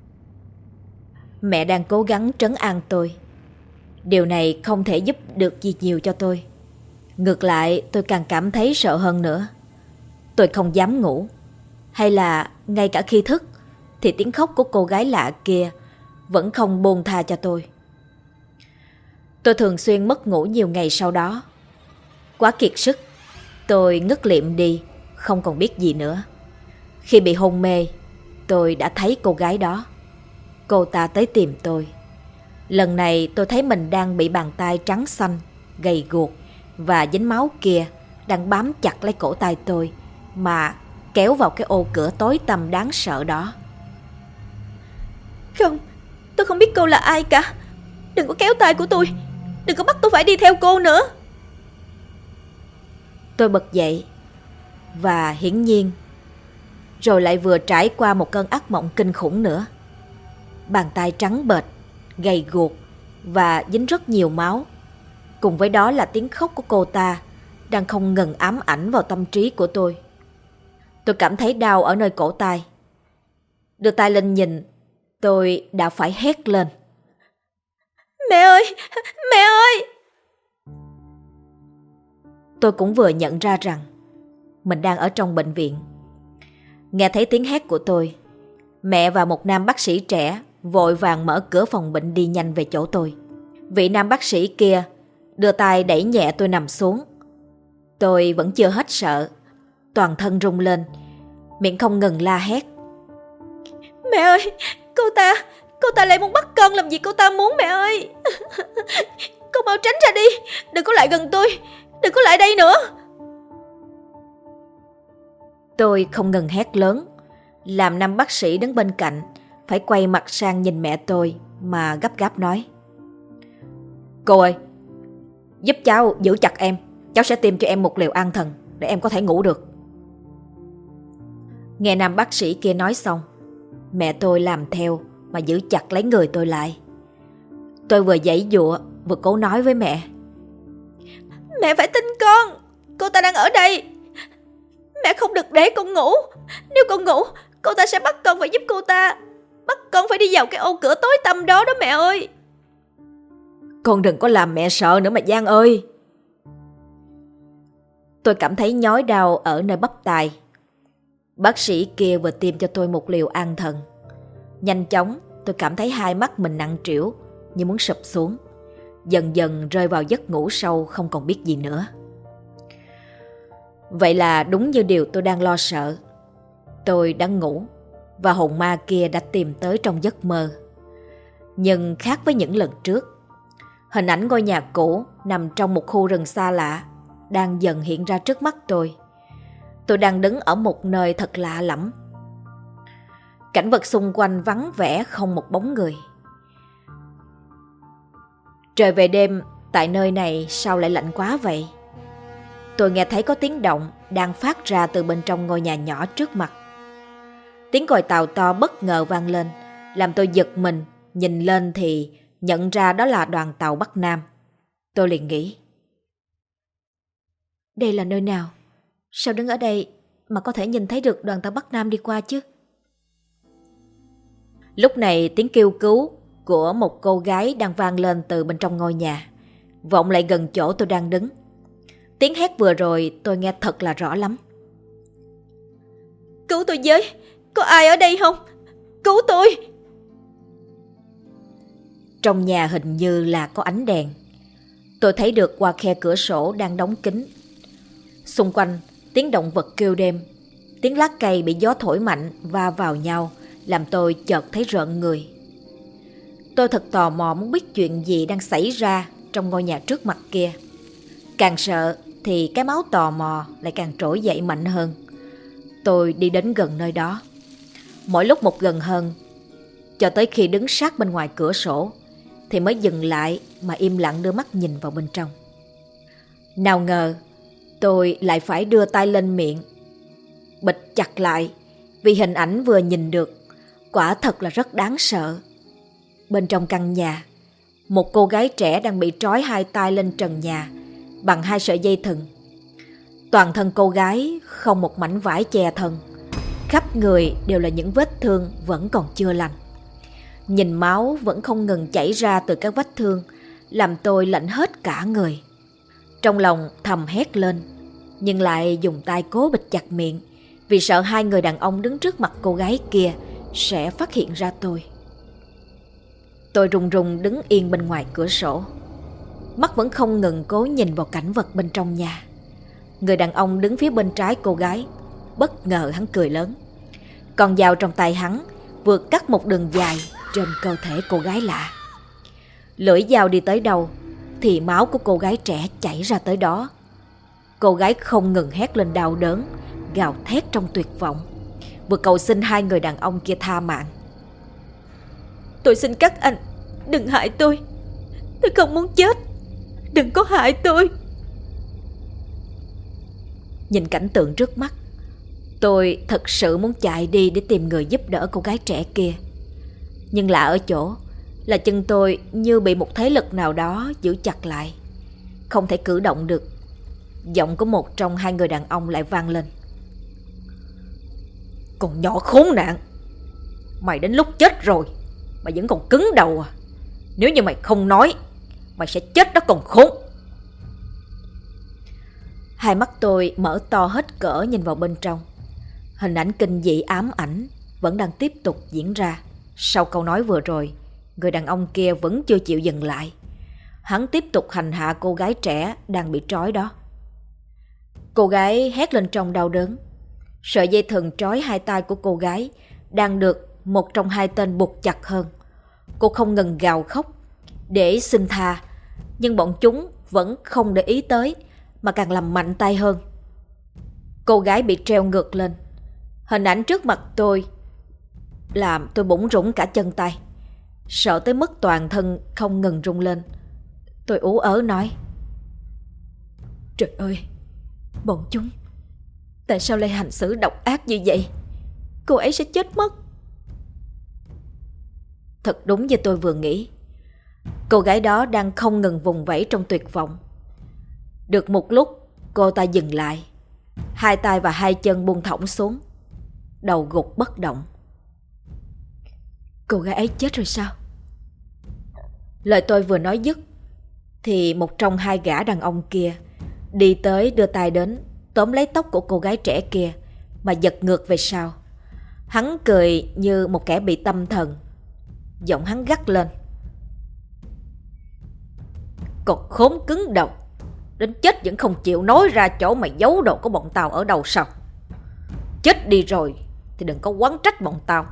Mẹ đang cố gắng trấn an tôi. Điều này không thể giúp được gì nhiều cho tôi. Ngược lại tôi càng cảm thấy sợ hơn nữa. Tôi không dám ngủ. Hay là ngay cả khi thức thì tiếng khóc của cô gái lạ kia vẫn không buông tha cho tôi. Tôi thường xuyên mất ngủ nhiều ngày sau đó. Quá kiệt sức, tôi ngất lịm đi, không còn biết gì nữa. Khi bị hôn mê, tôi đã thấy cô gái đó. Cô ta tới tìm tôi. Lần này tôi thấy mình đang bị bàn tay trắng xanh, gầy guộc và dính máu kia đang bám chặt lấy cổ tay tôi mà kéo vào cái ô cửa tối tăm đáng sợ đó. Không, tôi không biết cô là ai cả. Đừng có kéo tay của tôi. Đừng có bắt tôi phải đi theo cô nữa. Tôi bật dậy và hiển nhiên rồi lại vừa trải qua một cơn ác mộng kinh khủng nữa. Bàn tay trắng bệch, gầy guộc và dính rất nhiều máu. Cùng với đó là tiếng khóc của cô ta đang không ngừng ám ảnh vào tâm trí của tôi. Tôi cảm thấy đau ở nơi cổ tay. Đưa tay lên nhìn, tôi đã phải hét lên. Mẹ ơi! Mẹ ơi! Tôi cũng vừa nhận ra rằng mình đang ở trong bệnh viện. Nghe thấy tiếng hét của tôi, mẹ và một nam bác sĩ trẻ vội vàng mở cửa phòng bệnh đi nhanh về chỗ tôi. Vị nam bác sĩ kia đưa tay đẩy nhẹ tôi nằm xuống. Tôi vẫn chưa hết sợ, toàn thân rung lên, miệng không ngừng la hét. Mẹ ơi! Cô ta lại muốn bắt con làm gì cô ta muốn mẹ ơi! Con mau tránh ra đi! Đừng có lại gần tôi! Đừng có lại đây nữa! Tôi không ngừng hét lớn, làm nam bác sĩ đứng bên cạnh phải quay mặt sang nhìn mẹ tôi mà gấp gáp nói. Cô ơi, giúp cháu giữ chặt em. Cháu sẽ tiêm cho em một liều an thần để em có thể ngủ được. Nghe nam bác sĩ kia nói xong, mẹ tôi làm theo mà giữ chặt lấy người tôi lại. Tôi vừa giãy giụa vừa cố nói với mẹ. Mẹ phải tin con, cô ta đang ở đây. Mẹ không được để con ngủ. Nếu con ngủ, cô ta sẽ bắt con phải giúp cô ta. Bắt con phải đi vào cái ô cửa tối tăm đó đó mẹ ơi. Con đừng có làm mẹ sợ nữa mà Giang ơi. Tôi cảm thấy nhói đau ở nơi bắp tay. Bác sĩ kia vừa tiêm cho tôi một liều an thần. Nhanh chóng tôi cảm thấy hai mắt mình nặng trĩu như muốn sụp xuống. Dần dần rơi vào giấc ngủ sâu không còn biết gì nữa. Vậy là đúng như điều tôi đang lo sợ. Tôi đang ngủ và hồn ma kia đã tìm tới trong giấc mơ. Nhưng khác với những lần trước, hình ảnh ngôi nhà cũ nằm trong một khu rừng xa lạ đang dần hiện ra trước mắt tôi. Tôi đang đứng ở một nơi thật lạ lẫm. Cảnh vật xung quanh vắng vẻ không một bóng người. Trời về đêm, tại nơi này sao lại lạnh quá vậy? Tôi nghe thấy có tiếng động đang phát ra từ bên trong ngôi nhà nhỏ trước mặt. Tiếng còi tàu to bất ngờ vang lên, làm tôi giật mình, nhìn lên thì nhận ra đó là đoàn tàu Bắc Nam. Tôi liền nghĩ, Đây là nơi nào? Sao đứng ở đây mà có thể nhìn thấy được đoàn tàu Bắc Nam đi qua chứ? Lúc này tiếng kêu cứu của một cô gái đang vang lên từ bên trong ngôi nhà, vọng lại gần chỗ tôi đang đứng. Tiếng hét vừa rồi tôi nghe thật là rõ lắm. Cứu tôi với! Có ai ở đây không? Cứu tôi! Trong nhà hình như là có ánh đèn. Tôi thấy được qua khe cửa sổ đang đóng kín. Xung quanh tiếng động vật kêu đêm, tiếng lá cây bị gió thổi mạnh va vào nhau làm tôi chợt thấy rợn người. Tôi thật tò mò muốn biết chuyện gì đang xảy ra trong ngôi nhà trước mặt kia. Càng sợ thì cái máu tò mò lại càng trỗi dậy mạnh hơn. Tôi đi đến gần nơi đó, mỗi lúc một gần hơn, cho tới khi đứng sát bên ngoài cửa sổ thì mới dừng lại mà im lặng đưa mắt nhìn vào bên trong. Nào ngờ tôi lại phải đưa tay lên miệng bịt chặt lại, vì hình ảnh vừa nhìn được quả thật là rất đáng sợ. Bên trong căn nhà, một cô gái trẻ đang bị trói hai tay lên trần nhà bằng hai sợi dây thừng. Toàn thân cô gái không một mảnh vải che thân, khắp người đều là những vết thương vẫn còn chưa lành. Nhìn máu vẫn không ngừng chảy ra từ các vết thương làm tôi lạnh hết cả người. Trong lòng thầm hét lên, nhưng lại dùng tay cố bịt chặt miệng, vì sợ hai người đàn ông đứng trước mặt cô gái kia sẽ phát hiện ra tôi. Tôi run run đứng yên bên ngoài cửa sổ, mắt vẫn không ngừng cố nhìn vào cảnh vật bên trong nhà. Người đàn ông đứng phía bên trái cô gái, bất ngờ hắn cười lớn. Con dao trong tay hắn vừa cắt một đường dài trên cơ thể cô gái lạ. Lưỡi dao đi tới đâu thì máu của cô gái trẻ chảy ra tới đó. Cô gái không ngừng hét lên đau đớn, gào thét trong tuyệt vọng, vừa cầu xin hai người đàn ông kia tha mạng. Tôi xin các anh, đừng hại tôi không muốn chết, đừng có hại tôi. Nhìn cảnh tượng trước mắt, tôi thật sự muốn chạy đi để tìm người giúp đỡ cô gái trẻ kia. Nhưng lạ ở chỗ là chân tôi như bị một thế lực nào đó giữ chặt lại, không thể cử động được. Giọng của một trong hai người đàn ông lại vang lên. Còn nhỏ khốn nạn, mày đến lúc chết rồi mà vẫn còn cứng đầu à? Nếu như mày không nói, mày sẽ chết đó còn khốn. Hai mắt tôi mở to hết cỡ nhìn vào bên trong. Hình ảnh kinh dị ám ảnh vẫn đang tiếp tục diễn ra. Sau câu nói vừa rồi, người đàn ông kia vẫn chưa chịu dừng lại. Hắn tiếp tục hành hạ cô gái trẻ đang bị trói đó. Cô gái hét lên trong đau đớn. Sợi dây thừng trói hai tay của cô gái đang được một trong hai tên buộc chặt hơn. Cô không ngừng gào khóc để xin tha, nhưng bọn chúng vẫn không để ý tới mà càng làm mạnh tay hơn. Cô gái bị treo ngược lên. Hình ảnh trước mặt tôi làm tôi bủn rủn cả chân tay, sợ tới mức toàn thân không ngừng rung lên. Tôi ú ớ nói: Trời ơi, bọn chúng tại sao lại hành xử độc ác như vậy? Cô ấy sẽ chết mất. Thật đúng như tôi vừa nghĩ. Cô gái đó đang không ngừng vùng vẫy trong tuyệt vọng. Được một lúc, cô ta dừng lại, hai tay và hai chân buông thõng xuống, đầu gục bất động. Cô gái ấy chết rồi sao? Lời tôi vừa nói dứt thì một trong hai gã đàn ông kia đi tới, đưa tay đến tóm lấy tóc của cô gái trẻ kia mà giật ngược về sau. Hắn cười như một kẻ bị tâm thần. Giọng hắn gắt lên: Còn khốn cứng đầu, đến chết vẫn không chịu nói ra chỗ mày giấu đồ của bọn tao ở đâu sao? Chết đi rồi thì đừng có oán trách bọn tao.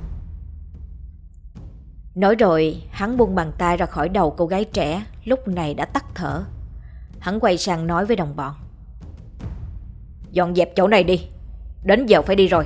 Nói rồi hắn buông bàn tay ra khỏi đầu cô gái trẻ lúc này đã tắt thở. Hắn quay sang nói với đồng bọn: Dọn dẹp chỗ này đi, đến giờ phải đi rồi.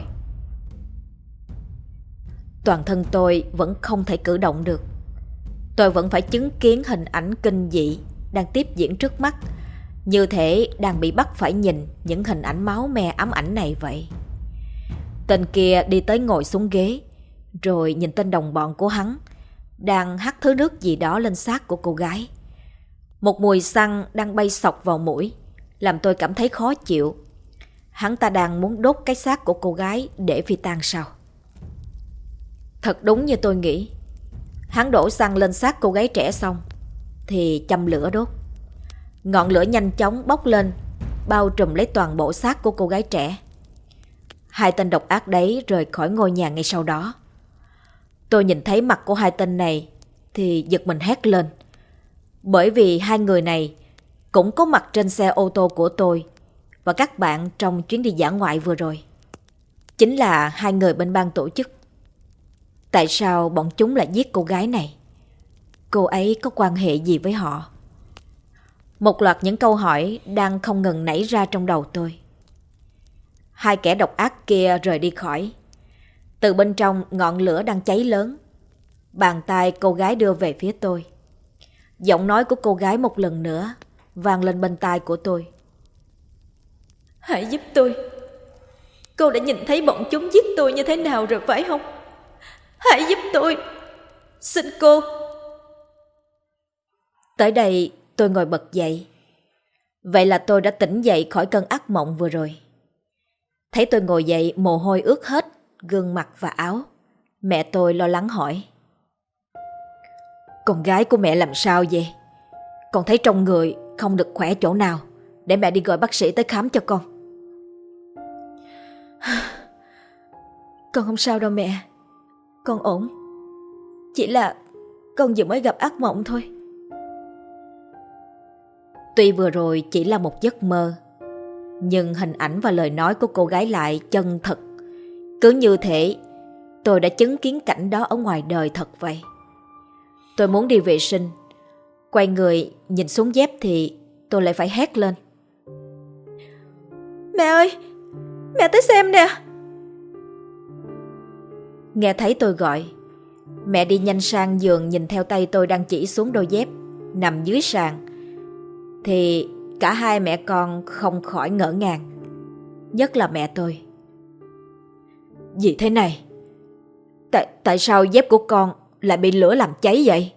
Toàn thân tôi vẫn không thể cử động được. Tôi vẫn phải chứng kiến hình ảnh kinh dị đang tiếp diễn trước mắt, như thể đang bị bắt phải nhìn những hình ảnh máu me ám ảnh này vậy. Tên kia đi tới ngồi xuống ghế, rồi nhìn tên đồng bọn của hắn đang hắt thứ nước gì đó lên xác của cô gái. Một mùi xăng đang bay xộc vào mũi làm tôi cảm thấy khó chịu. Hắn ta đang muốn đốt cái xác của cô gái để phi tang sao? Thật đúng như tôi nghĩ. Hắn đổ xăng lên xác cô gái trẻ xong thì châm lửa đốt. Ngọn lửa nhanh chóng bốc lên, bao trùm lấy toàn bộ xác của cô gái trẻ. Hai tên độc ác đấy rời khỏi ngôi nhà ngay sau đó. Tôi nhìn thấy mặt của hai tên này thì giật mình hét lên. Bởi vì hai người này cũng có mặt trên xe ô tô của tôi và các bạn trong chuyến đi dã ngoại vừa rồi. Chính là hai người bên ban tổ chức. Tại sao bọn chúng lại giết cô gái này? Cô ấy có quan hệ gì với họ? Một loạt những câu hỏi đang không ngừng nảy ra trong đầu tôi. Hai kẻ độc ác kia rời đi khỏi. Từ bên trong ngọn lửa đang cháy lớn. Bàn tay cô gái đưa về phía tôi. Giọng nói của cô gái một lần nữa vang lên bên tai của tôi. Hãy giúp tôi. Cô đã nhìn thấy bọn chúng giết tôi như thế nào rồi phải không? Hãy giúp tôi. Xin cô. Tới đây tôi ngồi bật dậy. Vậy là tôi đã tỉnh dậy khỏi cơn ác mộng vừa rồi. Thấy tôi ngồi dậy mồ hôi ướt hết gương mặt và áo. Mẹ tôi lo lắng hỏi. Con gái của mẹ làm sao vậy? Con thấy trong người không được khỏe chỗ nào, để mẹ đi gọi bác sĩ tới khám cho con. Con không sao đâu mẹ. Con ổn. Chỉ là con vừa mới gặp ác mộng thôi. Tuy vừa rồi chỉ là một giấc mơ, nhưng hình ảnh và lời nói của cô gái lại chân thật. Cứ như thể tôi đã chứng kiến cảnh đó ở ngoài đời thật vậy. Tôi muốn đi vệ sinh. Quay người nhìn xuống dép thì tôi lại phải hét lên. Mẹ ơi! Mẹ tới xem nè! Nghe thấy tôi gọi, mẹ đi nhanh sang giường nhìn theo tay tôi đang chỉ xuống đôi dép nằm dưới sàn. Thì cả hai mẹ con không khỏi ngỡ ngàng. Nhất là mẹ tôi. Gì thế này? Tại sao dép của con lại bị lửa làm cháy vậy?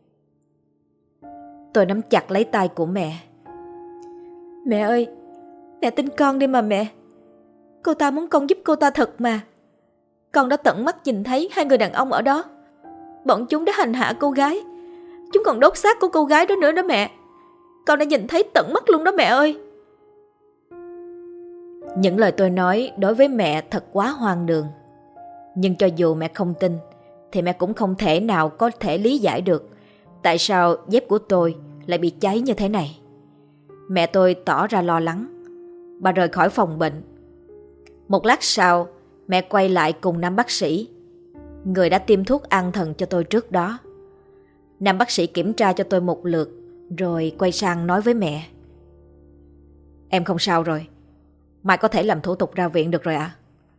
Tôi nắm chặt lấy tay của mẹ. Mẹ ơi! Mẹ tin con đi mà mẹ. Cô ta muốn con giúp cô ta thật mà. Con đã tận mắt nhìn thấy hai người đàn ông ở đó. Bọn chúng đã hành hạ cô gái. Chúng còn đốt xác của cô gái đó nữa đó mẹ. Con đã nhìn thấy tận mắt luôn đó mẹ ơi. Những lời tôi nói đối với mẹ thật quá hoang đường. Nhưng cho dù mẹ không tin thì mẹ cũng không thể nào có thể lý giải được tại sao dép của tôi lại bị cháy như thế này. Mẹ tôi tỏ ra lo lắng. Bà rời khỏi phòng bệnh. Một lát sau, mẹ quay lại cùng nam bác sĩ, người đã tiêm thuốc an thần cho tôi trước đó. Nam bác sĩ kiểm tra cho tôi một lượt rồi quay sang nói với mẹ. Em không sao rồi. Mai có thể làm thủ tục ra viện được rồi ạ.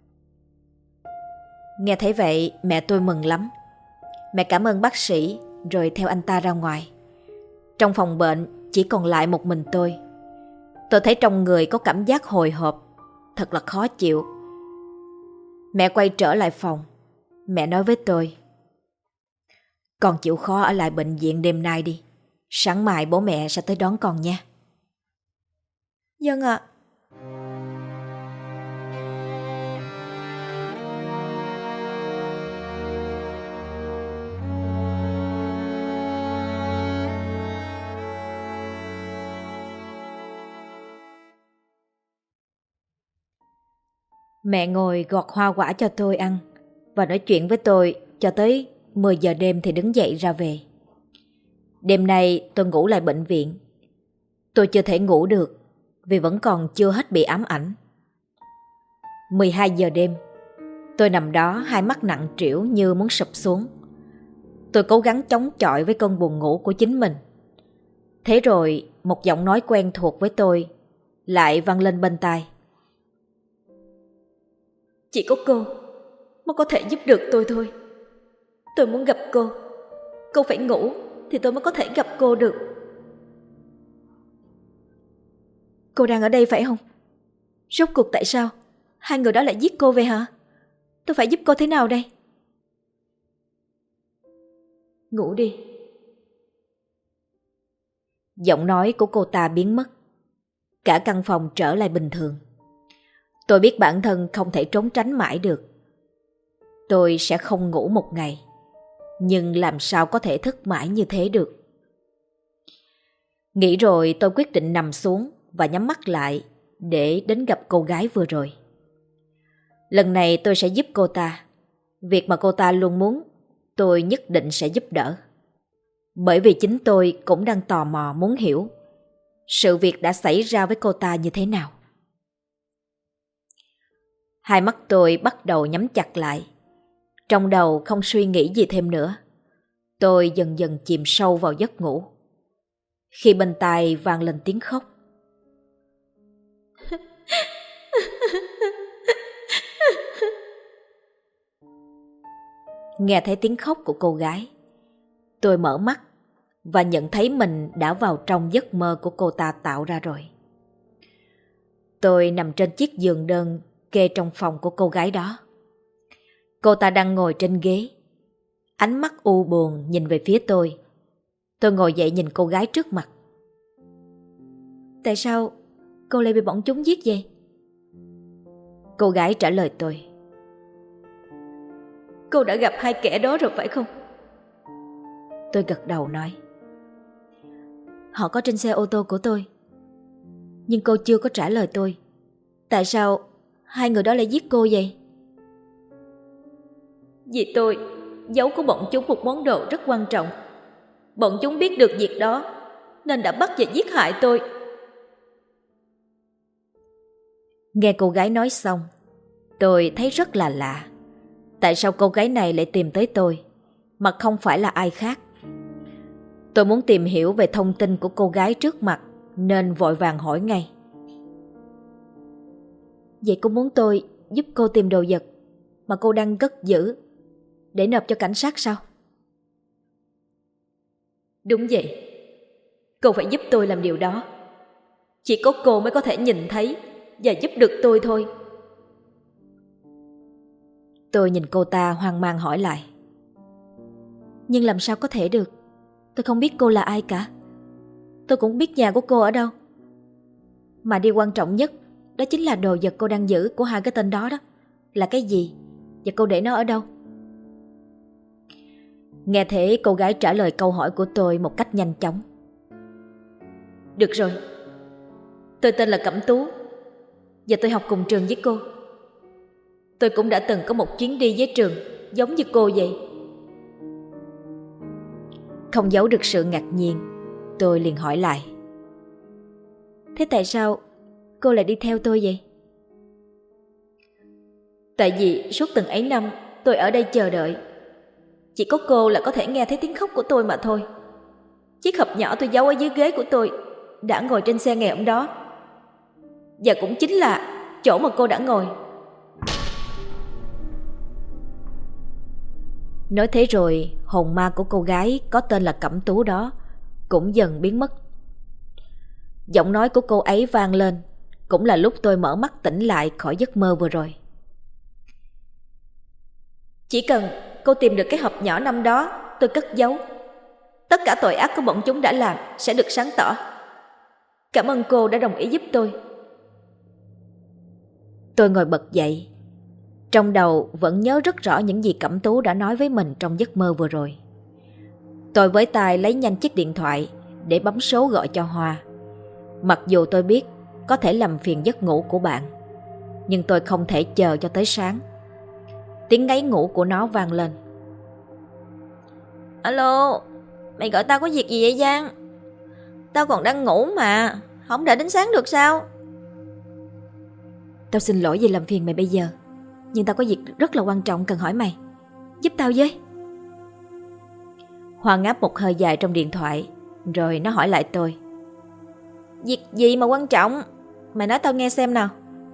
Nghe thấy vậy mẹ tôi mừng lắm. Mẹ cảm ơn bác sĩ rồi theo anh ta ra ngoài. Trong phòng bệnh chỉ còn lại một mình tôi. Tôi thấy trong người có cảm giác hồi hộp, thật là khó chịu. Mẹ quay trở lại phòng. Mẹ nói với tôi. Con chịu khó ở lại bệnh viện đêm nay đi. Sáng mai bố mẹ sẽ tới đón con nha. Vâng ạ. Mẹ ngồi gọt hoa quả cho tôi ăn và nói chuyện với tôi cho tới 10 giờ đêm thì đứng dậy ra về. Đêm nay tôi ngủ lại bệnh viện. Tôi chưa thể ngủ được vì vẫn còn chưa hết bị ám ảnh. 12 giờ đêm, tôi nằm đó hai mắt nặng trĩu như muốn sụp xuống. Tôi cố gắng chống chọi với cơn buồn ngủ của chính mình. Thế rồi một giọng nói quen thuộc với tôi lại vang lên bên tai. Chỉ có cô mới có thể giúp được tôi thôi. Tôi muốn gặp cô. Cô phải ngủ thì tôi mới có thể gặp cô được. Cô đang ở đây phải không? Rốt cuộc tại sao hai người đó lại giết cô vậy hả? Tôi phải giúp cô thế nào đây? Ngủ đi. Giọng nói của cô ta biến mất. Cả căn phòng trở lại bình thường. Tôi biết bản thân không thể trốn tránh mãi được. Tôi sẽ không ngủ một ngày, nhưng làm sao có thể thức mãi như thế được. Nghĩ rồi tôi quyết định nằm xuống và nhắm mắt lại để đến gặp cô gái vừa rồi. Lần này tôi sẽ giúp cô ta. Việc mà cô ta luôn muốn, tôi nhất định sẽ giúp đỡ. Bởi vì chính tôi cũng đang tò mò muốn hiểu sự việc đã xảy ra với cô ta như thế nào. Hai mắt tôi bắt đầu nhắm chặt lại. Trong đầu không suy nghĩ gì thêm nữa. Tôi dần dần chìm sâu vào giấc ngủ. Khi bên tai vang lên tiếng khóc. Nghe thấy tiếng khóc của cô gái, tôi mở mắt và nhận thấy mình đã vào trong giấc mơ của cô ta tạo ra rồi. Tôi nằm trên chiếc giường đơn kê trong phòng của cô gái đó. Cô ta đang ngồi trên ghế, ánh mắt u buồn nhìn về phía tôi. Tôi ngồi dậy nhìn cô gái trước mặt. Tại sao cô lại bị bọn chúng giết vậy? Cô gái trả lời tôi. Cô đã gặp hai kẻ đó rồi phải không? Tôi gật đầu nói. Họ có trên xe ô tô của tôi. Nhưng cô chưa có trả lời tôi. Tại sao hai người đó lại giết cô vậy? Vì tôi giấu của bọn chúng một món đồ rất quan trọng. Bọn chúng biết được việc đó nên đã bắt và giết hại tôi. Nghe cô gái nói xong, tôi thấy rất là lạ. Tại sao cô gái này lại tìm tới tôi mà không phải là ai khác? Tôi muốn tìm hiểu về thông tin của cô gái trước mặt nên vội vàng hỏi ngay. Vậy cô muốn tôi giúp cô tìm đồ vật mà cô đang cất giữ để nộp cho cảnh sát sao? Đúng vậy. Cô phải giúp tôi làm điều đó. Chỉ có cô mới có thể nhìn thấy và giúp được tôi thôi. Tôi nhìn cô ta hoang mang hỏi lại. Nhưng làm sao có thể được? Tôi không biết cô là ai cả. Tôi cũng biết nhà của cô ở đâu. Mà điều quan trọng nhất đó chính là đồ vật cô đang giữ của hai cái tên đó đó. Là cái gì? Và cô để nó ở đâu? Nghe thế cô gái trả lời câu hỏi của tôi một cách nhanh chóng. Được rồi. Tôi tên là Cẩm Tú và tôi học cùng trường với cô. Tôi cũng đã từng có một chuyến đi với trường giống như cô vậy. Không giấu được sự ngạc nhiên, tôi liền hỏi lại. Thế tại sao cô lại đi theo tôi vậy? Tại vì suốt từng ấy năm tôi ở đây chờ đợi. Chỉ có cô là có thể nghe thấy tiếng khóc của tôi mà thôi. Chiếc hộp nhỏ tôi giấu ở dưới ghế của tôi đã ngồi trên xe ngày hôm đó. Và cũng chính là chỗ mà cô đã ngồi. Nói thế rồi, hồn ma của cô gái có tên là Cẩm Tú đó cũng dần biến mất. Giọng nói của cô ấy vang lên, cũng là lúc tôi mở mắt tỉnh lại khỏi giấc mơ vừa rồi. Chỉ cần cô tìm được cái hộp nhỏ năm đó tôi cất giấu, tất cả tội ác của bọn chúng đã làm sẽ được sáng tỏ. Cảm ơn cô đã đồng ý giúp tôi. Tôi ngồi bật dậy. Trong đầu vẫn nhớ rất rõ những gì Cẩm Tú đã nói với mình trong giấc mơ vừa rồi. Tôi với tay lấy nhanh chiếc điện thoại để bấm số gọi cho Hoa. Mặc dù tôi biết có thể làm phiền giấc ngủ của bạn, nhưng tôi không thể chờ cho tới sáng. Tiếng ngáy ngủ của nó vang lên. Alo, mày gọi tao có việc gì vậy Giang? Tao còn đang ngủ mà, không đợi đến sáng được sao? Tao xin lỗi vì làm phiền mày bây giờ, nhưng tao có việc rất là quan trọng cần hỏi mày. Giúp tao với. Hoa ngáp một hơi dài trong điện thoại, rồi nó hỏi lại tôi. Việc gì mà quan trọng? Mày nói tao nghe xem nào.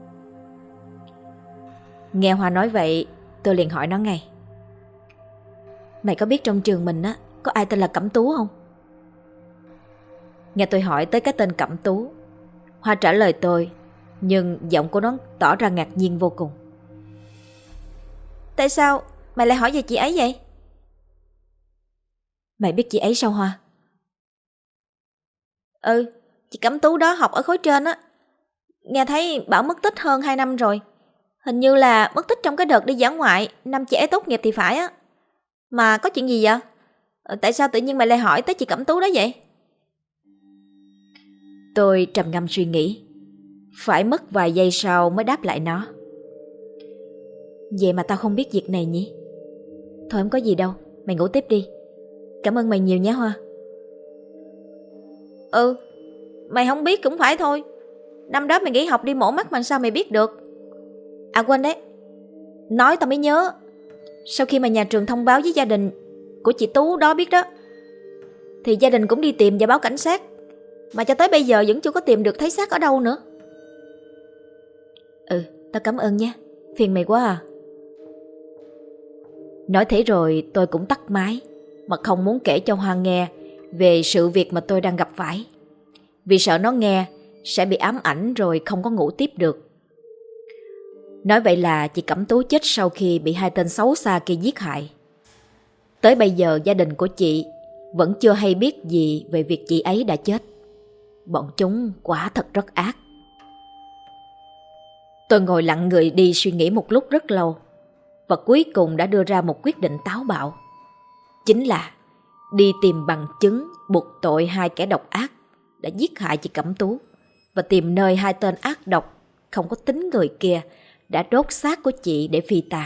Nghe Hoa nói vậy, tôi liền hỏi nó ngay. Mày có biết trong trường mình á có ai tên là Cẩm Tú không? Nghe tôi hỏi tới cái tên Cẩm Tú, Hoa trả lời tôi, nhưng giọng của nó tỏ ra ngạc nhiên vô cùng. Tại sao mày lại hỏi về chị ấy vậy? Mày biết chị ấy sao Hoa? Ừ, chị Cẩm Tú đó học ở khối trên á, Nghe thấy bảo mất tích hơn 2 năm rồi. Hình như là mất tích trong cái đợt đi dã ngoại năm chị ấy tốt nghiệp thì phải á. Mà có chuyện gì vậy? Tại sao tự nhiên mày lại hỏi tới chị Cẩm Tú đó vậy? Tôi trầm ngâm suy nghĩ. Phải mất vài giây sau mới đáp lại nó. Vậy mà tao không biết việc này nhỉ? Thôi không có gì đâu, mày ngủ tiếp đi. Cảm ơn mày nhiều nhé Hoa. Ừ, mày không biết cũng phải thôi. Năm đó mày nghỉ học đi mổ mắt mà sao mày biết được? À quên đấy, nói tao mới nhớ. Sau khi mà nhà trường thông báo với gia đình của chị Tú đó biết đó, thì gia đình cũng đi tìm và báo cảnh sát. Mà cho tới bây giờ vẫn chưa có tìm được thấy xác ở đâu nữa. Ừ, tao cảm ơn nha. Phiền mày quá à. Nói thế rồi tôi cũng tắt máy, mà không muốn kể cho Hoa nghe về sự việc mà tôi đang gặp phải, vì sợ nó nghe sẽ bị ám ảnh rồi không có ngủ tiếp được. Nói vậy là chị Cẩm Tú chết sau khi bị hai tên xấu xa kia giết hại. Tới bây giờ gia đình của chị vẫn chưa hay biết gì về việc chị ấy đã chết. Bọn chúng quả thật rất ác. Tôi ngồi lặng người đi suy nghĩ một lúc rất lâu, và cuối cùng đã đưa ra một quyết định táo bạo. Chính là đi tìm bằng chứng buộc tội hai kẻ độc ác đã giết hại chị Cẩm Tú, và tìm nơi hai tên ác độc không có tính người kia đã đốt xác của chị để phi tang.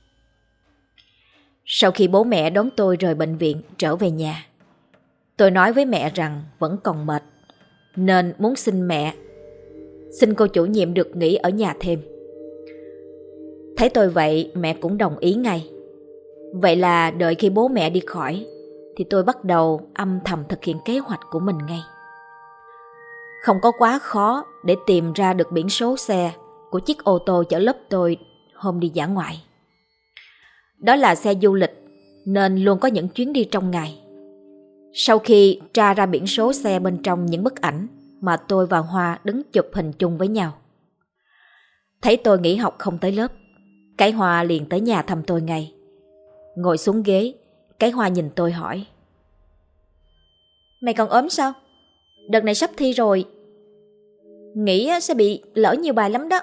Sau khi bố mẹ đón tôi rời bệnh viện trở về nhà, tôi nói với mẹ rằng vẫn còn mệt, nên muốn xin cô chủ nhiệm được nghỉ ở nhà thêm. Thấy tôi vậy, mẹ cũng đồng ý ngay. Vậy là đợi khi bố mẹ đi khỏi thì tôi bắt đầu âm thầm thực hiện kế hoạch của mình ngay. Không có quá khó để tìm ra được biển số xe của chiếc ô tô chở lớp tôi hôm đi dã ngoại. Đó là xe du lịch nên luôn có những chuyến đi trong ngày. Sau khi tra ra biển số xe bên trong những bức ảnh mà tôi và Hoa đứng chụp hình chung với nhau, thấy tôi nghỉ học không tới lớp, cái Hoa liền tới nhà thăm tôi ngay. Ngồi xuống ghế, cái Hoa nhìn tôi hỏi: Mày còn ốm sao? Đợt này sắp thi rồi, nghĩ sẽ bị lỡ nhiều bài lắm đó.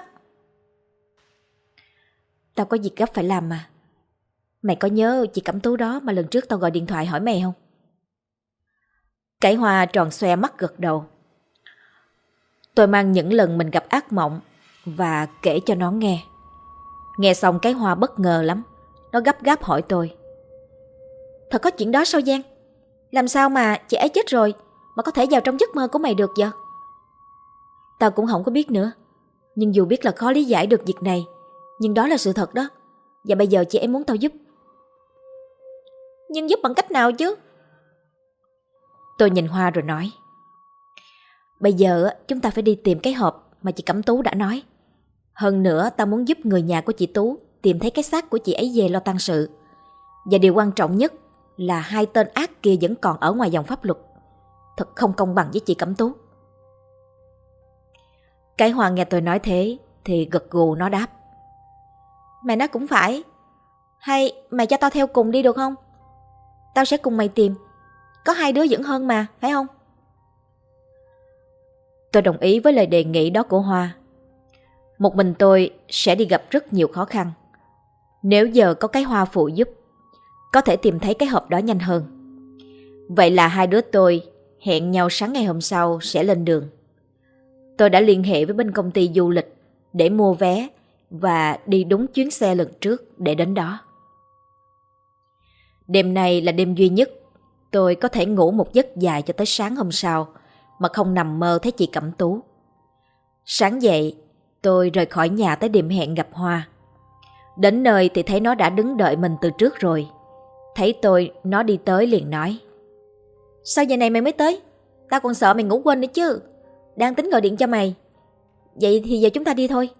Tao có việc gấp phải làm mà. Mày có nhớ chị Cẩm Tú đó mà lần trước tao gọi điện thoại hỏi mày không? Cái Hoa tròn xoe mắt gật đầu. Tôi mang những lần mình gặp ác mộng và kể cho nó nghe. Nghe xong cái Hoa bất ngờ lắm. Nó gấp gáp hỏi tôi: Thật có chuyện đó sao Giang? Làm sao mà chị ấy chết rồi mà có thể vào trong giấc mơ của mày được vậy? Tao cũng không có biết nữa. Nhưng dù biết là khó lý giải được việc này, nhưng đó là sự thật đó. Và bây giờ chị ấy muốn tao giúp. Nhưng giúp bằng cách nào chứ? Tôi nhìn Hoa rồi nói: Bây giờ chúng ta phải đi tìm cái hộp mà chị Cẩm Tú đã nói. Hơn nữa tao muốn giúp người nhà của chị Tú tìm thấy cái xác của chị ấy về lo tang sự. Và điều quan trọng nhất là hai tên ác kia vẫn còn ở ngoài vòng pháp luật. Thật không công bằng với chị Cẩm Tú. Cái Hoa nghe tôi nói thế thì gật gù, nó đáp: Mày nói cũng phải. Hay mày cho tao theo cùng đi được không? Tao sẽ cùng mày tìm. Có hai đứa vẫn hơn mà, phải không? Tôi đồng ý với lời đề nghị đó của Hoa. Một mình tôi sẽ đi gặp rất nhiều khó khăn. Nếu giờ có cái Hoa phụ giúp, có thể tìm thấy cái hộp đó nhanh hơn. Vậy là hai đứa tôi hẹn nhau sáng ngày hôm sau sẽ lên đường. Tôi đã liên hệ với bên công ty du lịch để mua vé và đi đúng chuyến xe lần trước để đến đó. Đêm này là đêm duy nhất tôi có thể ngủ một giấc dài cho tới sáng hôm sau mà không nằm mơ thấy chị Cẩm Tú. Sáng dậy, tôi rời khỏi nhà tới điểm hẹn gặp Hoa. Đến nơi thì thấy nó đã đứng đợi mình từ trước rồi. Thấy tôi, nó đi tới liền nói: Sao giờ này mày mới tới? Tao còn sợ mày ngủ quên nữa chứ. Đang tính gọi điện cho mày. Vậy thì giờ chúng ta đi thôi.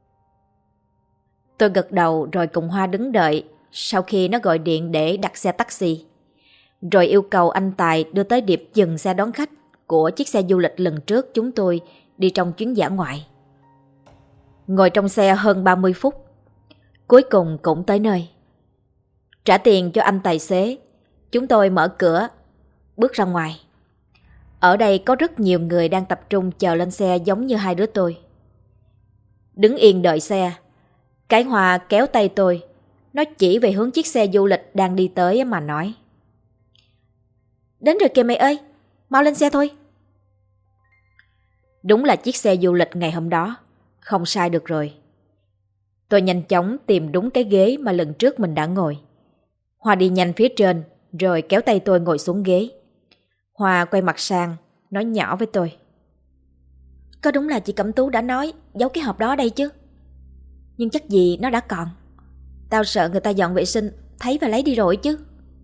Tôi gật đầu rồi cùng Hoa đứng đợi sau khi nó gọi điện để đặt xe taxi. Rồi yêu cầu anh Tài đưa tới điểm dừng xe đón khách của chiếc xe du lịch lần trước chúng tôi đi trong chuyến dã ngoại. Ngồi trong xe hơn 30 phút, cuối cùng cũng tới nơi. Trả tiền cho anh tài xế, chúng tôi mở cửa, bước ra ngoài. Ở đây có rất nhiều người đang tập trung chờ lên xe giống như hai đứa tôi. Đứng yên đợi xe. Cái Hoa kéo tay tôi, nó chỉ về hướng chiếc xe du lịch đang đi tới mà nói: Đến rồi kìa mày ơi, mau lên xe thôi. Đúng là chiếc xe du lịch ngày hôm đó, không sai được rồi. Tôi nhanh chóng tìm đúng cái ghế mà lần trước mình đã ngồi. Hoa đi nhanh phía trên, rồi kéo tay tôi ngồi xuống ghế. Hoa quay mặt sang, nói nhỏ với tôi: Có đúng là chị Cẩm Tú đã nói giấu cái hộp đó ở đây chứ? Nhưng chắc gì nó đã còn. Tao sợ người ta dọn vệ sinh thấy và lấy đi rồi chứ.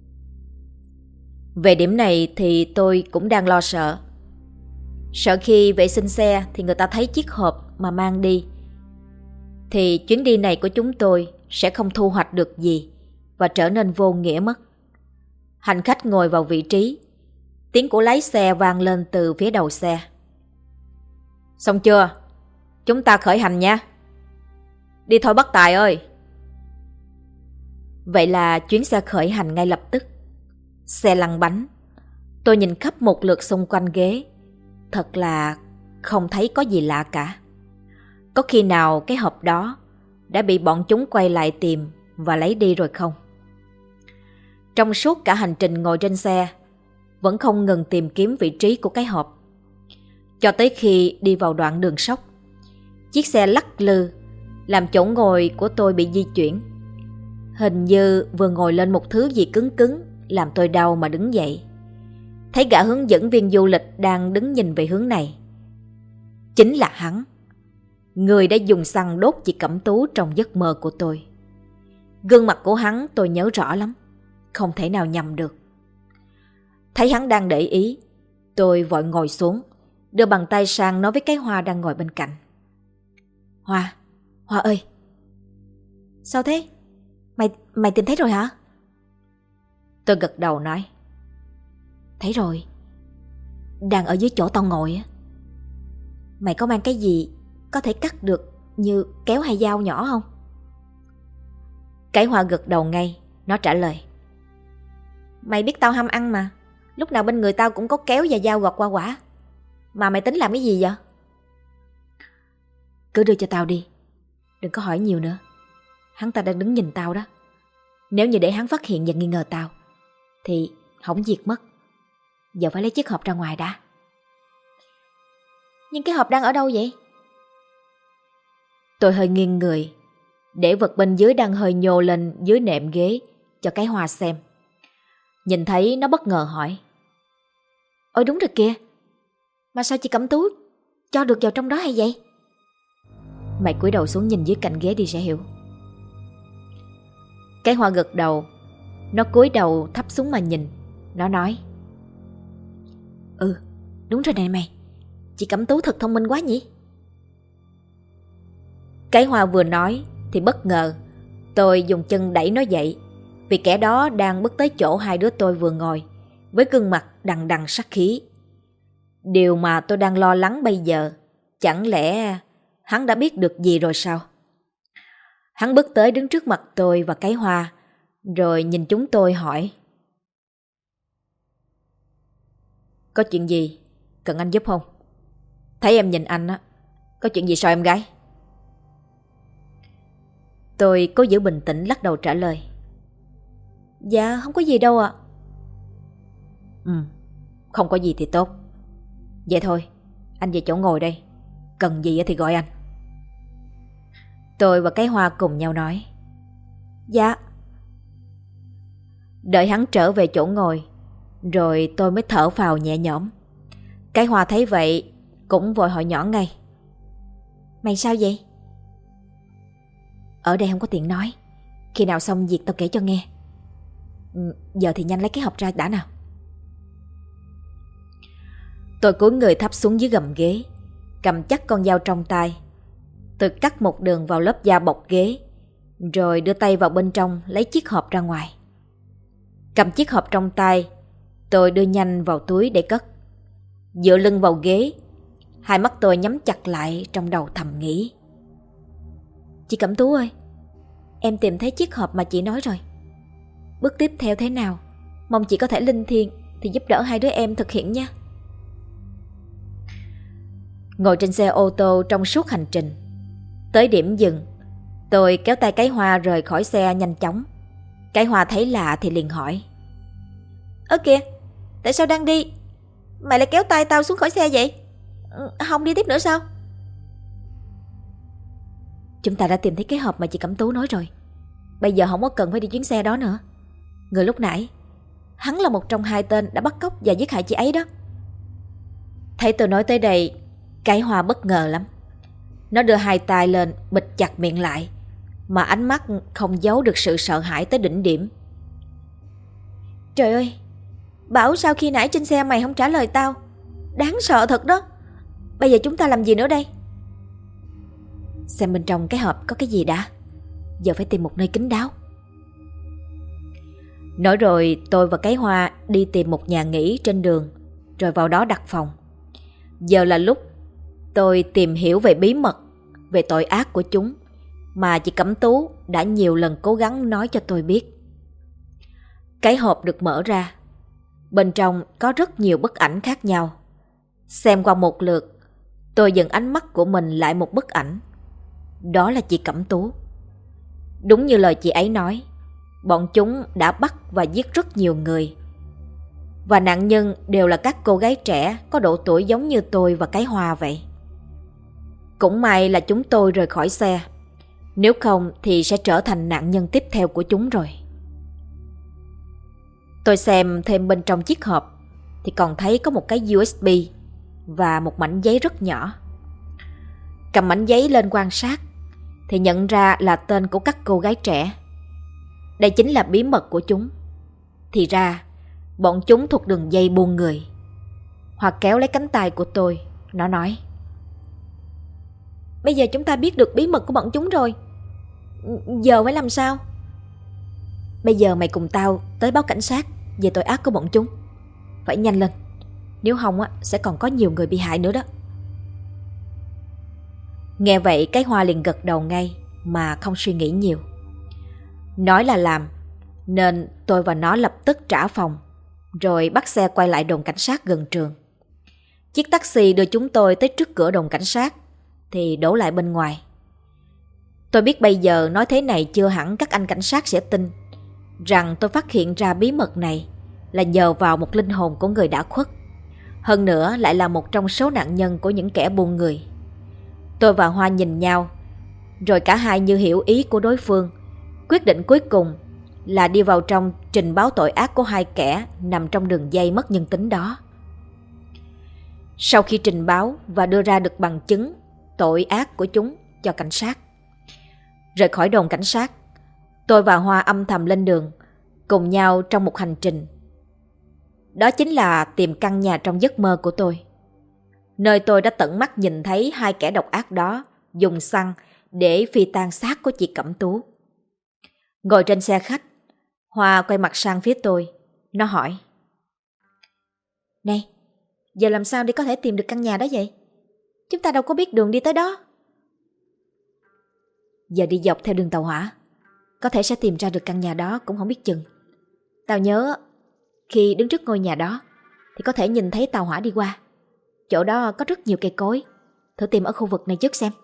Về điểm này thì tôi cũng đang lo sợ. Sợ khi vệ sinh xe thì người ta thấy chiếc hộp mà mang đi, thì chuyến đi này của chúng tôi sẽ không thu hoạch được gì và trở nên vô nghĩa mất. Hành khách ngồi vào vị trí. Tiếng của lái xe vang lên từ phía đầu xe. Xong chưa? Chúng ta khởi hành nha. Đi thôi bác Tài ơi. Vậy là chuyến xe khởi hành ngay lập tức. Xe lăn bánh. Tôi nhìn khắp một lượt xung quanh ghế. Thật là không thấy có gì lạ cả. Có khi nào cái hộp đó đã bị bọn chúng quay lại tìm và lấy đi rồi không? Trong suốt cả hành trình ngồi trên xe, vẫn không ngừng tìm kiếm vị trí của cái hộp. Cho tới khi đi vào đoạn đường sóc, chiếc xe lắc lư, làm chỗ ngồi của tôi bị di chuyển. Hình như vừa ngồi lên một thứ gì cứng cứng, làm tôi đau mà đứng dậy. Thấy gã hướng dẫn viên du lịch đang đứng nhìn về hướng này. Chính là hắn, người đã dùng xăng đốt chị Cẩm Tú trong giấc mơ của tôi. Gương mặt của hắn tôi nhớ rõ lắm, không thể nào nhầm được. Thấy hắn đang để ý, tôi vội ngồi xuống, đưa bàn tay sang nói với cái Hoa đang ngồi bên cạnh. Hoa ơi. Sao thế? Mày tìm thấy rồi hả? Tôi gật đầu nói: Thấy rồi. Đang ở dưới chỗ tao ngồi á. Mày có mang cái gì có thể cắt được như kéo hay dao nhỏ không? Cái Hoa gật đầu ngay. Nó trả lời: Mày biết tao ham ăn mà. Lúc nào bên người tao cũng có kéo và dao gọt qua quả. Mà mày tính làm cái gì vậy? Cứ đưa cho tao đi. Đừng có hỏi nhiều nữa. Hắn ta đang đứng nhìn tao đó. Nếu như để hắn phát hiện và nghi ngờ tao thì hỏng việc mất. Giờ phải lấy chiếc hộp ra ngoài đã. Nhưng cái hộp đang ở đâu vậy? Tôi hơi nghiêng người, để vật bên dưới đang hơi nhô lên dưới nệm ghế cho cái Hoa xem. Nhìn thấy nó bất ngờ hỏi: Ôi đúng rồi kìa. Mà sao chị Cẩm Tú cho được vào trong đó hay vậy? Mày cúi đầu xuống nhìn dưới cạnh ghế đi sẽ hiểu. Cái Hoa gật đầu. Nó cúi đầu thấp xuống mà nhìn. Nó nói: Đúng rồi này mày. Chị Cẩm Tú thật thông minh quá nhỉ? Cái Hoa vừa nói thì bất ngờ tôi dùng chân đẩy nó dậy, vì kẻ đó đang bước tới chỗ hai đứa tôi vừa ngồi, với gương mặt đằng đằng sát khí. Điều mà tôi đang lo lắng bây giờ, chẳng lẽ hắn đã biết được gì rồi sao? Hắn bước tới đứng trước mặt tôi và cái Hoa, rồi nhìn chúng tôi hỏi: Có chuyện gì cần anh giúp không? Thấy em nhìn anh á, có chuyện gì sao em gái? Tôi cố giữ bình tĩnh lắc đầu trả lời: Dạ không có gì đâu ạ. Không có gì thì tốt. Vậy thôi, anh về chỗ ngồi đây. Cần gì thì gọi anh. Tôi và cái Hoa cùng nhau nói: Dạ. Đợi hắn trở về chỗ ngồi, rồi tôi mới thở phào nhẹ nhõm. Cái Hoa thấy vậy cũng vội hỏi nhỏ ngay: Mày sao vậy? Ở đây không có tiện nói. Khi nào xong việc tao kể cho nghe. Giờ thì nhanh lấy cái hộp ra đã nào. Tôi cúi người thấp xuống dưới gầm ghế, cầm chắc con dao trong tay. Tôi cắt một đường vào lớp da bọc ghế, rồi đưa tay vào bên trong lấy chiếc hộp ra ngoài. Cầm chiếc hộp trong tay, tôi đưa nhanh vào túi để cất. Dựa lưng vào ghế, hai mắt tôi nhắm chặt lại, trong đầu thầm nghĩ: Chị Cẩm Tú ơi, em tìm thấy chiếc hộp mà chị nói rồi. Bước tiếp theo thế nào, mong chị có thể linh thiêng thì giúp đỡ hai đứa em thực hiện nha. Ngồi trên xe ô tô trong suốt hành trình, Tới điểm dừng, tôi kéo tay cái Hoa rời khỏi xe nhanh chóng. Cái Hoa thấy lạ thì liền hỏi: Ơ kìa, tại sao đang đi mày lại kéo tay tao xuống khỏi xe vậy? Không đi tiếp nữa sao? Chúng ta đã tìm thấy cái hộp mà chị Cẩm Tú nói rồi. Bây giờ không có cần phải đi chuyến xe đó nữa. Người lúc nãy, hắn là một trong 2 tên đã bắt cóc và giết hại chị ấy đó. Thấy tôi nói tới đây, cái Hoa bất ngờ lắm. Nó đưa 2 tay lên bịt chặt miệng lại, mà ánh mắt không giấu được sự sợ hãi tới đỉnh điểm. Trời ơi, bảo sao khi nãy trên xe mày không trả lời tao? Đáng sợ thật đó. Bây giờ chúng ta làm gì nữa đây? Xem bên trong cái hộp có cái gì đã. Giờ phải tìm một nơi kín đáo. Nói rồi tôi và cái Hoa đi tìm một nhà nghỉ trên đường, rồi vào đó đặt phòng. Giờ là lúc tôi tìm hiểu về bí mật, về tội ác của chúng mà chị Cẩm Tú đã nhiều lần cố gắng nói cho tôi biết. Cái hộp được mở ra. Bên trong có rất nhiều bức ảnh khác nhau. Xem qua một lượt, tôi dừng ánh mắt của mình lại một bức ảnh. Đó là chị Cẩm Tú. Đúng như lời chị ấy nói, bọn chúng đã bắt và giết rất nhiều người. Và nạn nhân đều là các cô gái trẻ có độ tuổi giống như tôi và cái Hoa vậy. Cũng may là chúng tôi rời khỏi xe. Nếu không thì sẽ trở thành nạn nhân tiếp theo của chúng rồi. Tôi xem thêm bên trong chiếc hộp thì còn thấy có một cái USB và một mảnh giấy rất nhỏ. Cầm mảnh giấy lên quan sát thì nhận ra là tên của các cô gái trẻ. Đây chính là bí mật của chúng. Thì ra bọn chúng thuộc đường dây buôn người. Hoặc kéo lấy cánh tay của tôi, nó nói: Bây giờ chúng ta biết được bí mật của bọn chúng rồi. Giờ phải làm sao? Bây giờ mày cùng tao tới báo cảnh sát về tội ác của bọn chúng. Phải nhanh lên, nếu không sẽ còn có nhiều người bị hại nữa đó. Nghe vậy cái Hoa liền gật đầu ngay mà không suy nghĩ nhiều. Nói là làm, nên tôi và nó lập tức trả phòng, rồi bắt xe quay lại đồn cảnh sát gần trường. Chiếc taxi đưa chúng tôi tới trước cửa đồn cảnh sát thì đổ lại bên ngoài. Tôi biết bây giờ nói thế này chưa hẳn các anh cảnh sát sẽ tin rằng tôi phát hiện ra bí mật này là nhờ vào một linh hồn của người đã khuất. Hơn nữa lại là một trong số nạn nhân của những kẻ buôn người. Tôi và Hoa nhìn nhau, rồi cả hai như hiểu ý của đối phương. Quyết định cuối cùng là đi vào trong trình báo tội ác của 2 kẻ nằm trong đường dây mất nhân tính đó. Sau khi trình báo và đưa ra được bằng chứng tội ác của chúng cho cảnh sát, rời khỏi đồn cảnh sát, tôi và Hoa âm thầm lên đường cùng nhau trong một hành trình. Đó chính là tìm căn nhà trong giấc mơ của tôi, nơi tôi đã tận mắt nhìn thấy 2 kẻ độc ác đó dùng xăng để phi tang xác của chị Cẩm Tú. Ngồi trên xe khách, Hoa quay mặt sang phía tôi. Nó hỏi: Này, giờ làm sao để có thể tìm được căn nhà đó vậy? Chúng ta đâu có biết đường đi tới đó. Giờ đi dọc theo đường tàu hỏa, có thể sẽ tìm ra được căn nhà đó cũng không biết chừng. Tao nhớ khi đứng trước ngôi nhà đó thì có thể nhìn thấy tàu hỏa đi qua. Chỗ đó có rất nhiều cây cối. Thử tìm ở khu vực này trước xem.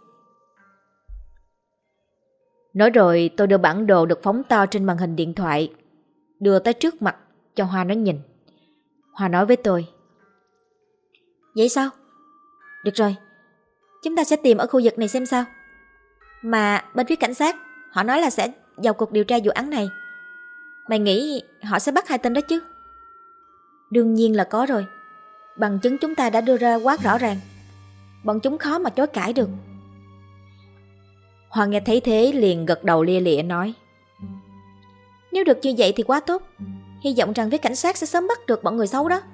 Nói rồi tôi đưa bản đồ được phóng to trên màn hình điện thoại đưa tới trước mặt cho Hoa nó nhìn. Hoa nói với tôi: Vậy sao? Được rồi, chúng ta sẽ tìm ở khu vực này xem sao. Mà bên phía cảnh sát họ nói là sẽ vào cuộc điều tra vụ án này. Mày nghĩ họ sẽ bắt 2 tên đó chứ? Đương nhiên là có rồi. Bằng chứng chúng ta đã đưa ra quá rõ ràng. Bọn chúng khó mà chối cãi được. Hoa nghe thấy thế liền gật đầu lia lịa nói: Nếu được như vậy thì quá tốt. Hy vọng rằng phía cảnh sát sẽ sớm bắt được bọn người xấu đó.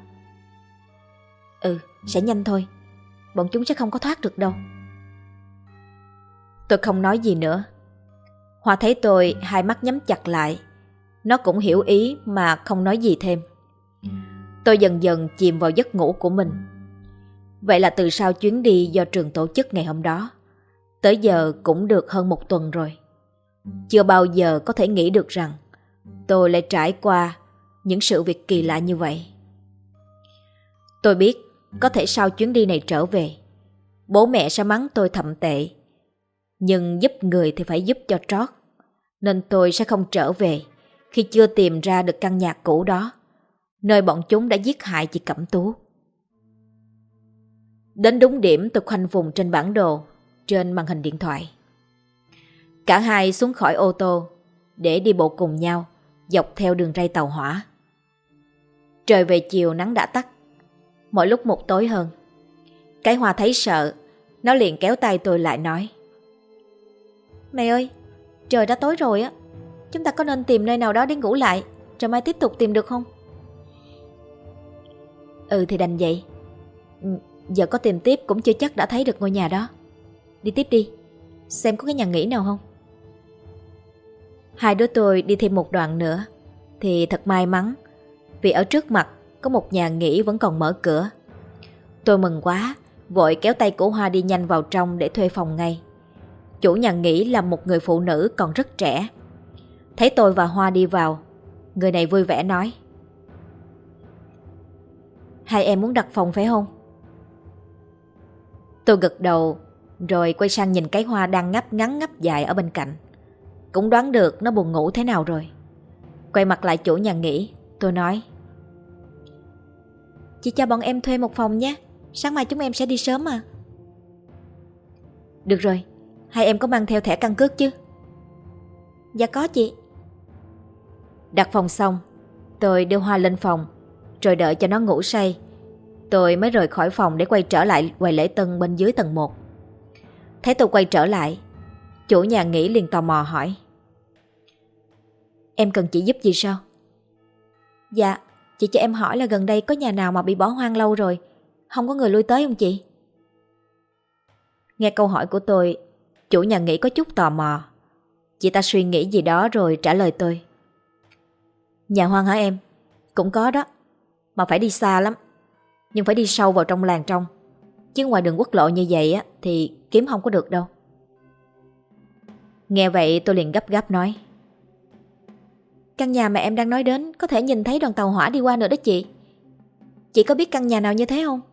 Sẽ nhanh thôi. Bọn chúng sẽ không có thoát được đâu. Tôi không nói gì nữa. Hoa thấy tôi hai mắt nhắm chặt lại. Nó cũng hiểu ý mà không nói gì thêm. Tôi dần dần chìm vào giấc ngủ của mình. Vậy là từ sau chuyến đi do trường tổ chức ngày hôm đó, tới giờ cũng được hơn 1 tuần rồi. Chưa bao giờ có thể nghĩ được rằng tôi lại trải qua những sự việc kỳ lạ như vậy. Tôi biết có thể sau chuyến đi này trở về, bố mẹ sẽ mắng tôi thậm tệ. Nhưng giúp người thì phải giúp cho trót. Nên tôi sẽ không trở về khi chưa tìm ra được căn nhà cũ đó, nơi bọn chúng đã giết hại chị Cẩm Tú. Đến đúng điểm tôi khoanh vùng trên bản đồ, trên màn hình điện thoại. Cả hai xuống khỏi ô tô để đi bộ cùng nhau dọc theo đường ray tàu hỏa. Trời về chiều nắng đã tắt, mỗi lúc một tối hơn. Cái Hoa thấy sợ, nó liền kéo tay tôi lại nói: Mẹ ơi, trời đã tối rồi á, chúng ta có nên tìm nơi nào đó để ngủ lại, rồi mai tiếp tục tìm được không? Ừ thì đành vậy. Giờ có tìm tiếp cũng chưa chắc đã thấy được ngôi nhà đó. Đi tiếp đi, xem có cái nhà nghỉ nào không. Hai đứa tôi đi thêm một đoạn nữa thì thật may mắn, vì ở trước mặt có một nhà nghỉ vẫn còn mở cửa. Tôi mừng quá, vội kéo tay của Hoa đi nhanh vào trong để thuê phòng ngay. Chủ nhà nghỉ là một người phụ nữ còn rất trẻ. Thấy tôi và Hoa đi vào, người này vui vẻ nói: Hai em muốn đặt phòng phải không? Tôi gật đầu, rồi quay sang nhìn cái Hoa đang ngáp ngắn ngáp dài ở bên cạnh. Cũng đoán được nó buồn ngủ thế nào rồi. Quay mặt lại chủ nhà nghỉ, tôi nói: Chị cho bọn em thuê một phòng nhé, sáng mai chúng em sẽ đi sớm mà. Được rồi, hai em có mang theo thẻ căn cước chứ? Dạ có chị. Đặt phòng xong, tôi đưa Hoa lên phòng, rồi đợi cho nó ngủ say. Tôi mới rời khỏi phòng để quay trở lại quầy lễ tân bên dưới tầng 1. Thấy tôi quay trở lại, chủ nhà nghỉ liền tò mò hỏi: Em cần chị giúp gì sao? Dạ, chị cho em hỏi là gần đây có nhà nào mà bị bỏ hoang lâu rồi, không có người lui tới không chị? Nghe câu hỏi của tôi, chủ nhà nghỉ có chút tò mò. Chị ta suy nghĩ gì đó rồi trả lời tôi: Nhà hoang hả em? Cũng có đó, mà phải đi xa lắm. Nhưng phải đi sâu vào trong làng trong, chứ ngoài đường quốc lộ như vậy á thì kiếm không có được đâu. Nghe vậy tôi liền gấp gáp nói: Căn nhà mà em đang nói đến có thể nhìn thấy đoàn tàu hỏa đi qua nữa đó chị. Chị có biết căn nhà nào như thế không?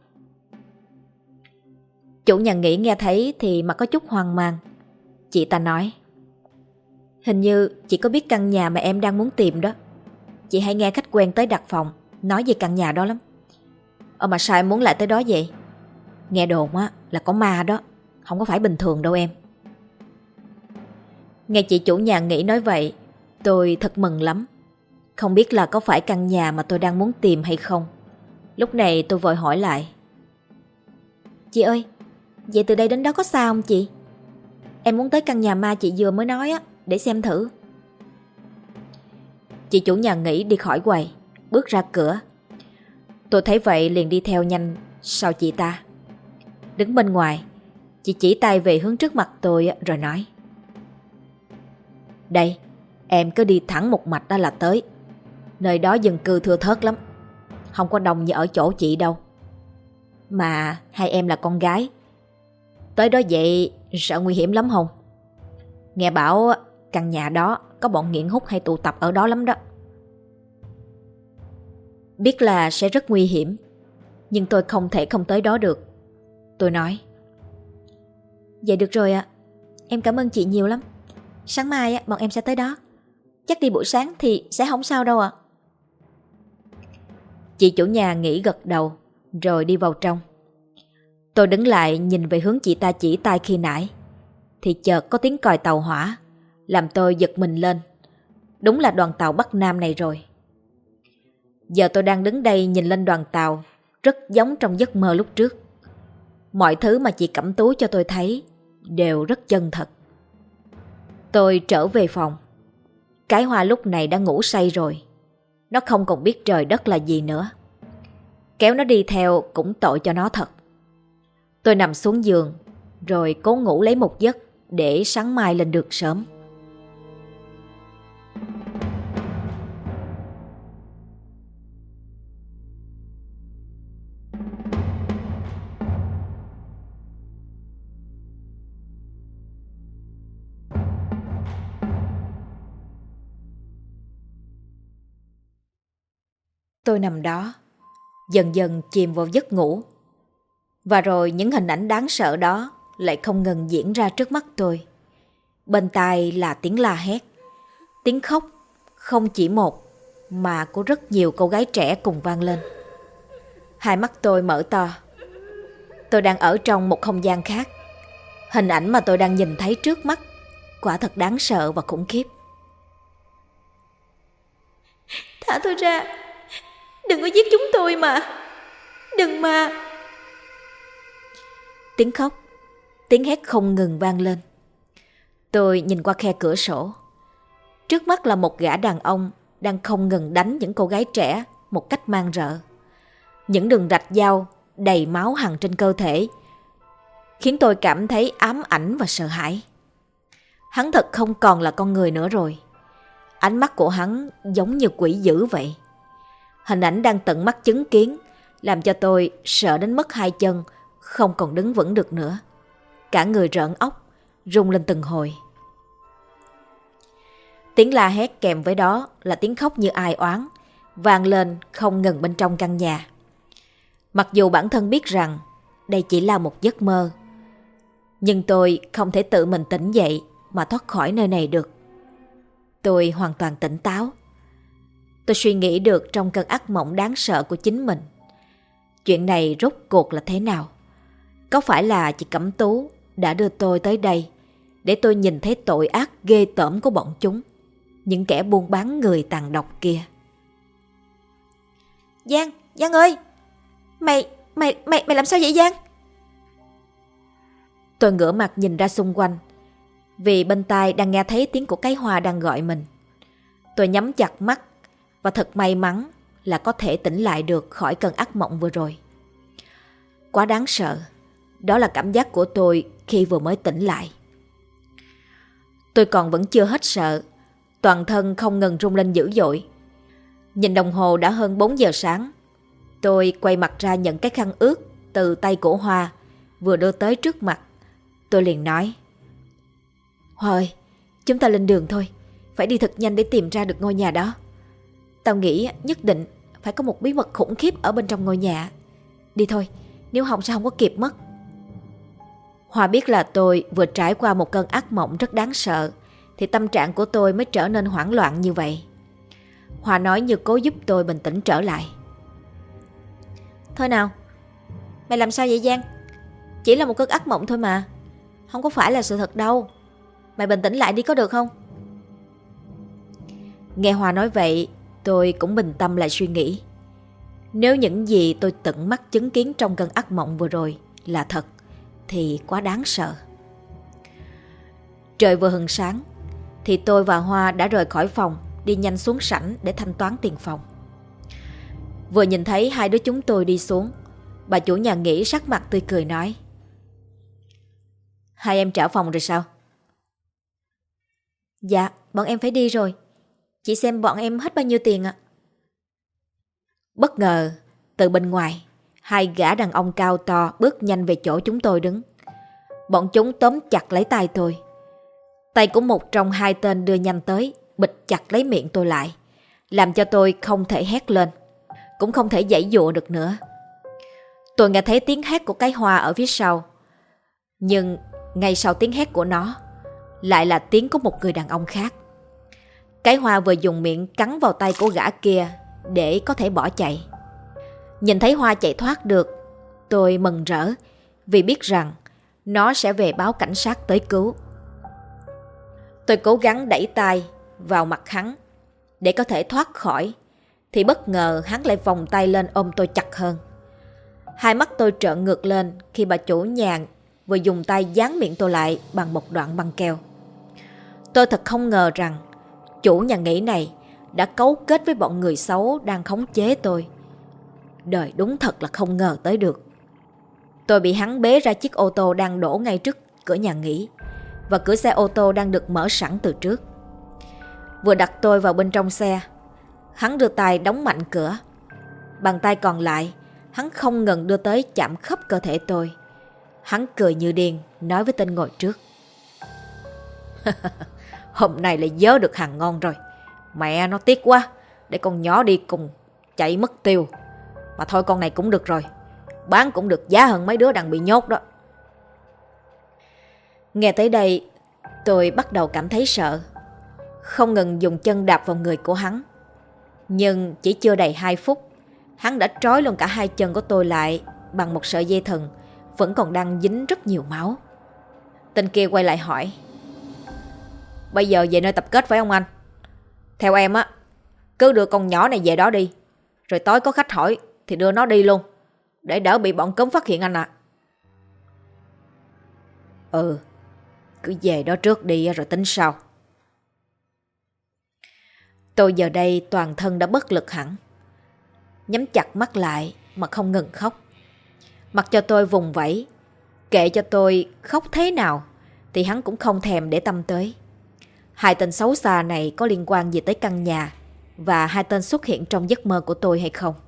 Chủ nhà nghỉ nghe thấy thì mặt có chút hoang mang. Chị ta nói: Hình như chị có biết căn nhà mà em đang muốn tìm đó. Chị hay nghe khách quen tới đặt phòng nói về căn nhà đó lắm. Mà sao em muốn lại tới đó vậy? Nghe đồn á là có ma đó, không có phải bình thường đâu em. Nghe chị chủ nhà nghỉ nói vậy, tôi thật mừng lắm. Không biết là có phải căn nhà mà tôi đang muốn tìm hay không. Lúc này tôi vội hỏi lại: Chị ơi, vậy từ đây đến đó có xa không chị? Em muốn tới căn nhà ma chị vừa mới nói á, để xem thử. Chị chủ nhà nghỉ đi khỏi quầy, bước ra cửa. Tôi thấy vậy liền đi theo nhanh sau chị ta. Đứng bên ngoài, chị chỉ tay về hướng trước mặt tôi rồi nói: Đây, em cứ đi thẳng một mạch đó là tới. Nơi đó dân cư thưa thớt lắm, không có đông như ở chỗ chị đâu. Mà hai em là con gái, tới đó vậy sợ nguy hiểm lắm không? Nghe bảo căn nhà đó có bọn nghiện hút hay tụ tập ở đó lắm đó. Biết là sẽ rất nguy hiểm, nhưng tôi không thể không tới đó được. Tôi nói: Vậy được rồi ạ, em cảm ơn chị nhiều lắm. Sáng mai bọn em sẽ tới đó. Chắc đi buổi sáng thì sẽ không sao đâu ạ. Chị chủ nhà nghỉ gật đầu rồi đi vào trong. Tôi đứng lại nhìn về hướng chị ta chỉ tay khi nãy, thì chợt có tiếng còi tàu hỏa, làm tôi giật mình lên. Đúng là đoàn tàu Bắc Nam này rồi. Giờ tôi đang đứng đây nhìn lên đoàn tàu, rất giống trong giấc mơ lúc trước. Mọi thứ mà chị Cẩm Tú cho tôi thấy đều rất chân thật. Tôi trở về phòng. Cái Hoa lúc này đã ngủ say rồi. Nó không còn biết trời đất là gì nữa. Kéo nó đi theo cũng tội cho nó thật. Tôi nằm xuống giường rồi cố ngủ lấy một giấc để sáng mai lên được sớm. Tôi nằm đó, dần dần chìm vào giấc ngủ. Và rồi những hình ảnh đáng sợ đó lại không ngừng diễn ra trước mắt tôi. Bên tai là tiếng la hét, tiếng khóc, không chỉ một mà của rất nhiều cô gái trẻ cùng vang lên. Hai mắt tôi mở to. Tôi đang ở trong một không gian khác. Hình ảnh mà tôi đang nhìn thấy trước mắt quả thật đáng sợ và khủng khiếp. Thả tôi ra, đừng có giết chúng tôi mà. Đừng mà. Tiếng khóc, tiếng hét không ngừng vang lên. Tôi nhìn qua khe cửa sổ. Trước mắt là một gã đàn ông đang không ngừng đánh những cô gái trẻ một cách man rợ. Những đường rạch dao đầy máu hằn trên cơ thể khiến tôi cảm thấy ám ảnh và sợ hãi. Hắn thật không còn là con người nữa rồi. Ánh mắt của hắn giống như quỷ dữ vậy. Hình ảnh đang tận mắt chứng kiến làm cho tôi sợ đến mất hai chân, không còn đứng vững được nữa. Cả người rợn óc, rung lên từng hồi. Tiếng la hét kèm với đó là tiếng khóc như ai oán, vang lên không ngừng bên trong căn nhà. Mặc dù bản thân biết rằng đây chỉ là một giấc mơ, nhưng tôi không thể tự mình tỉnh dậy mà thoát khỏi nơi này được. Tôi hoàn toàn tỉnh táo. Tôi suy nghĩ được trong cơn ác mộng đáng sợ của chính mình. Chuyện này rốt cuộc là thế nào? Có phải là chị Cẩm Tú đã đưa tôi tới đây để tôi nhìn thấy tội ác ghê tởm của bọn chúng, những kẻ buôn bán người tàn độc kia? Giang ơi! Mày làm sao vậy Giang? Tôi ngửa mặt nhìn ra xung quanh, vì bên tai đang nghe thấy tiếng của cái Hoa đang gọi mình. Tôi nhắm chặt mắt và thật may mắn là có thể tỉnh lại được khỏi cơn ác mộng vừa rồi. Quá đáng sợ. Đó là cảm giác của tôi khi vừa mới tỉnh lại. Tôi còn vẫn chưa hết sợ. Toàn thân không ngừng rung lên dữ dội. Nhìn đồng hồ đã hơn 4 giờ sáng. Tôi quay mặt ra nhận cái khăn ướt từ tay của Hoa vừa đưa tới trước mặt. Tôi liền nói: Hoa ơi, chúng ta lên đường thôi. Phải đi thật nhanh để tìm ra được ngôi nhà đó. Tao nghĩ nhất định phải có một bí mật khủng khiếp ở bên trong ngôi nhà. Đi thôi, nếu không sẽ không có kịp mất. Hoa biết là tôi vừa trải qua một cơn ác mộng rất đáng sợ, thì tâm trạng của tôi mới trở nên hoảng loạn như vậy. Hoa nói như cố giúp tôi bình tĩnh trở lại. Thôi nào, mày làm sao vậy Giang? Chỉ là một cơn ác mộng thôi mà, không có phải là sự thật đâu. Mày bình tĩnh lại đi có được không? Nghe Hoa nói vậy, tôi cũng bình tâm lại suy nghĩ. Nếu những gì tôi tận mắt chứng kiến trong cơn ác mộng vừa rồi là thật, thì quá đáng sợ. Trời vừa hừng sáng thì tôi và Hoa đã rời khỏi phòng, đi nhanh xuống sảnh để thanh toán tiền phòng. Vừa nhìn thấy hai đứa chúng tôi đi xuống, bà chủ nhà nghỉ sắc mặt tươi cười nói: Hai em trả phòng rồi sao? Dạ, bọn em phải đi rồi. Chị xem bọn em hết bao nhiêu tiền ạ? Bất ngờ, từ bên ngoài, hai gã đàn ông cao to bước nhanh về chỗ chúng tôi đứng. Bọn chúng tóm chặt lấy tay tôi. Tay của một trong hai tên đưa nhanh tới, bịt chặt lấy miệng tôi lại, làm cho tôi không thể hét lên, cũng không thể giãy giụa được nữa. Tôi nghe thấy tiếng hét của cái Hoa ở phía sau, nhưng ngay sau tiếng hét của nó lại là tiếng của một người đàn ông khác. Cái Hoa vừa dùng miệng cắn vào tay của gã kia để có thể bỏ chạy. Nhìn thấy Hoa chạy thoát được, tôi mừng rỡ vì biết rằng nó sẽ về báo cảnh sát tới cứu. Tôi cố gắng đẩy tay vào mặt hắn để có thể thoát khỏi, thì bất ngờ hắn lại vòng tay lên ôm tôi chặt hơn. Hai mắt tôi trợn ngược lên khi bà chủ nhà vừa dùng tay dán miệng tôi lại bằng một đoạn băng keo. Tôi thật không ngờ rằng chủ nhà nghỉ này đã cấu kết với bọn người xấu đang khống chế tôi. Đời đúng thật là không ngờ tới được. Tôi bị hắn bế ra chiếc ô tô đang đổ ngay trước cửa nhà nghỉ, và cửa xe ô tô đang được mở sẵn từ trước. Vừa đặt tôi vào bên trong xe, hắn đưa tay đóng mạnh cửa. Bàn tay còn lại, hắn không ngừng đưa tới chạm khắp cơ thể tôi. Hắn cười như điên, nói với tên ngồi trước: Hôm nay lại vớ được hàng ngon rồi. Mẹ nó tiếc quá, để con nhỏ đi cùng chạy mất tiêu. Mà thôi con này cũng được rồi, bán cũng được giá hơn mấy đứa đang bị nhốt đó. Nghe tới đây, Tôi bắt đầu cảm thấy sợ, không ngừng dùng chân đạp vào người của hắn. Nhưng chỉ chưa đầy 2 phút, hắn đã trói luôn cả 2 chân của tôi lại bằng một sợi dây thừng vẫn còn đang dính rất nhiều máu. Tên kia quay lại hỏi: "Bây giờ về nơi tập kết phải không anh? Theo em á, cứ đưa con nhỏ này về đó đi, rồi tối có khách hỏi thì đưa nó đi luôn, để đỡ bị bọn cấm phát hiện anh ạ." "Ừ, cứ về đó trước đi rồi tính sau." Tôi giờ đây toàn thân đã bất lực hẳn, nhắm chặt mắt lại mà không ngừng khóc. Mặc cho tôi vùng vẫy, kệ cho tôi khóc thế nào thì hắn cũng không thèm để tâm tới. 2 tên xấu xa này có liên quan gì tới căn nhà và 2 tên xuất hiện trong giấc mơ của tôi hay không?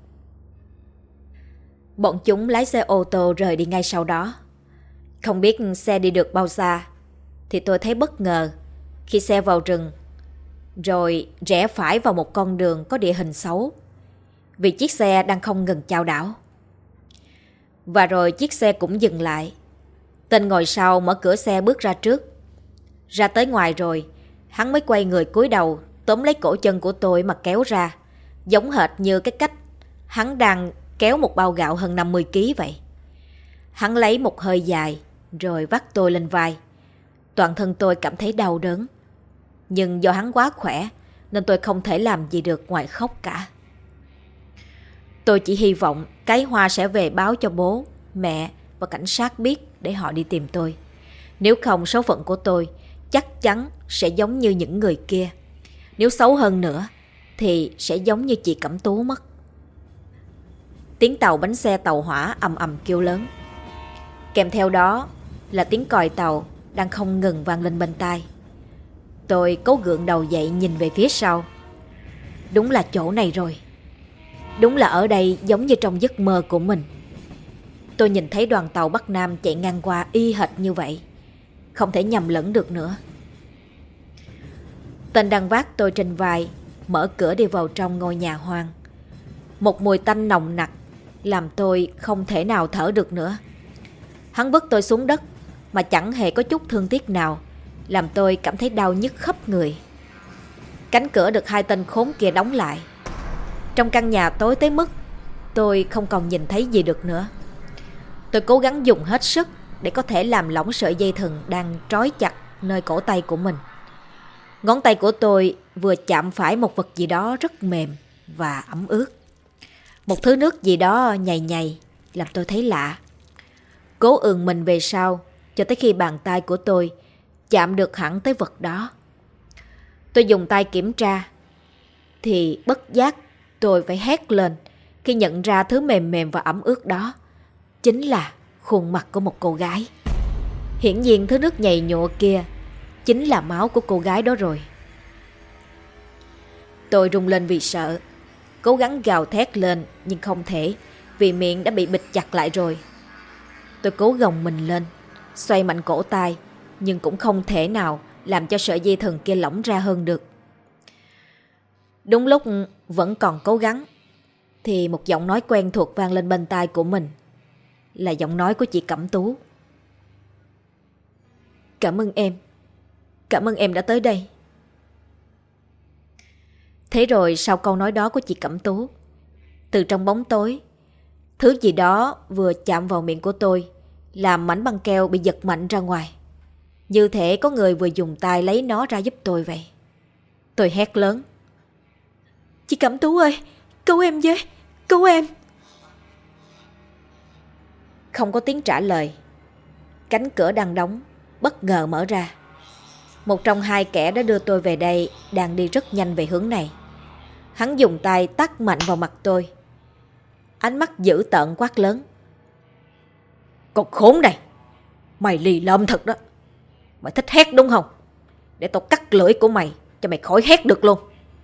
Bọn chúng lái xe ô tô rời đi ngay sau đó. Không biết xe đi được bao xa thì tôi thấy bất ngờ khi xe vào rừng, rồi rẽ phải vào một con đường có địa hình xấu, vì chiếc xe đang không ngừng chao đảo. Và rồi chiếc xe cũng dừng lại. Tên ngồi sau mở cửa xe bước ra trước. Ra tới ngoài rồi, hắn mới quay người cúi đầu tóm lấy cổ chân của tôi mà kéo ra, giống hệt như cái cách hắn đang kéo một bao gạo hơn 50 kg vậy. Hắn lấy một hơi dài rồi vắt tôi lên vai. Toàn thân tôi cảm thấy đau đớn, nhưng do hắn quá khỏe nên tôi không thể làm gì được ngoài khóc cả. Tôi chỉ hy vọng cái Hoa sẽ về báo cho bố, mẹ và cảnh sát biết để họ đi tìm tôi. Nếu không, số phận của tôi chắc chắn sẽ giống như những người kia. Nếu xấu hơn nữa thì sẽ giống như chị Cẩm Tú mất. Tiếng tàu bánh xe tàu hỏa ầm ầm kêu lớn. Kèm theo đó là tiếng còi tàu đang không ngừng vang lên bên tai. Tôi cố gượng đầu dậy nhìn về phía sau. Đúng là chỗ này rồi. Đúng là ở đây giống như trong giấc mơ của mình. Tôi nhìn thấy đoàn tàu Bắc Nam chạy ngang qua y hệt như vậy. Không thể nhầm lẫn được nữa. Tên đang vác tôi trên vai mở cửa đi vào trong ngôi nhà hoang. Một mùi tanh nồng nặc làm tôi không thể nào thở được nữa. Hắn vứt tôi xuống đất mà chẳng hề có chút thương tiếc nào, làm tôi cảm thấy đau nhức khắp người. Cánh cửa được 2 tên khốn kia đóng lại. Trong căn nhà tối tới mức tôi không còn nhìn thấy gì được nữa. Tôi cố gắng dùng hết sức để có thể làm lỏng sợi dây thừng đang trói chặt nơi cổ tay của mình. Ngón tay của tôi vừa chạm phải một vật gì đó rất mềm và ẩm ướt. Một thứ nước gì đó nhầy nhầy làm tôi thấy lạ. Cố ườn mình về sau cho tới khi bàn tay của tôi chạm được hẳn tới vật đó. Tôi dùng tay kiểm tra thì bất giác tôi phải hét lên khi nhận ra thứ mềm mềm và ẩm ướt đó chính là khuôn mặt của một cô gái. Hiển nhiên thứ nước nhầy nhụa kia chính là máu của cô gái đó rồi. Tôi rung lên vì sợ, cố gắng gào thét lên nhưng không thể, vì miệng đã bị bịt chặt lại rồi. Tôi cố gồng mình lên, xoay mạnh cổ tay, nhưng cũng không thể nào làm cho sợi dây thừng kia lỏng ra hơn được. Đúng lúc vẫn còn cố gắng thì một giọng nói quen thuộc vang lên bên tai của mình. Là giọng nói của chị Cẩm Tú. Cảm ơn em đã tới đây." Thế rồi sau câu nói đó của chị Cẩm Tú, từ trong bóng tối, thứ gì đó vừa chạm vào miệng của tôi, làm mảnh băng keo bị giật mạnh ra ngoài. Như thể có người vừa dùng tay lấy nó ra giúp tôi vậy. Tôi hét lớn: "Chị Cẩm Tú ơi, cứu em với, cứu em!" Không có tiếng trả lời. Cánh cửa đang đóng bất ngờ mở ra. Một trong 2 kẻ đã đưa tôi về đây đang đi rất nhanh về hướng này. Hắn dùng tay tát mạnh vào mặt tôi. Ánh mắt dữ tợn quát lớn: "Con khốn này, mày lì lợm thật đó. Mày thích hét đúng không? Để tao cắt lưỡi của mày cho mày khỏi hét được luôn."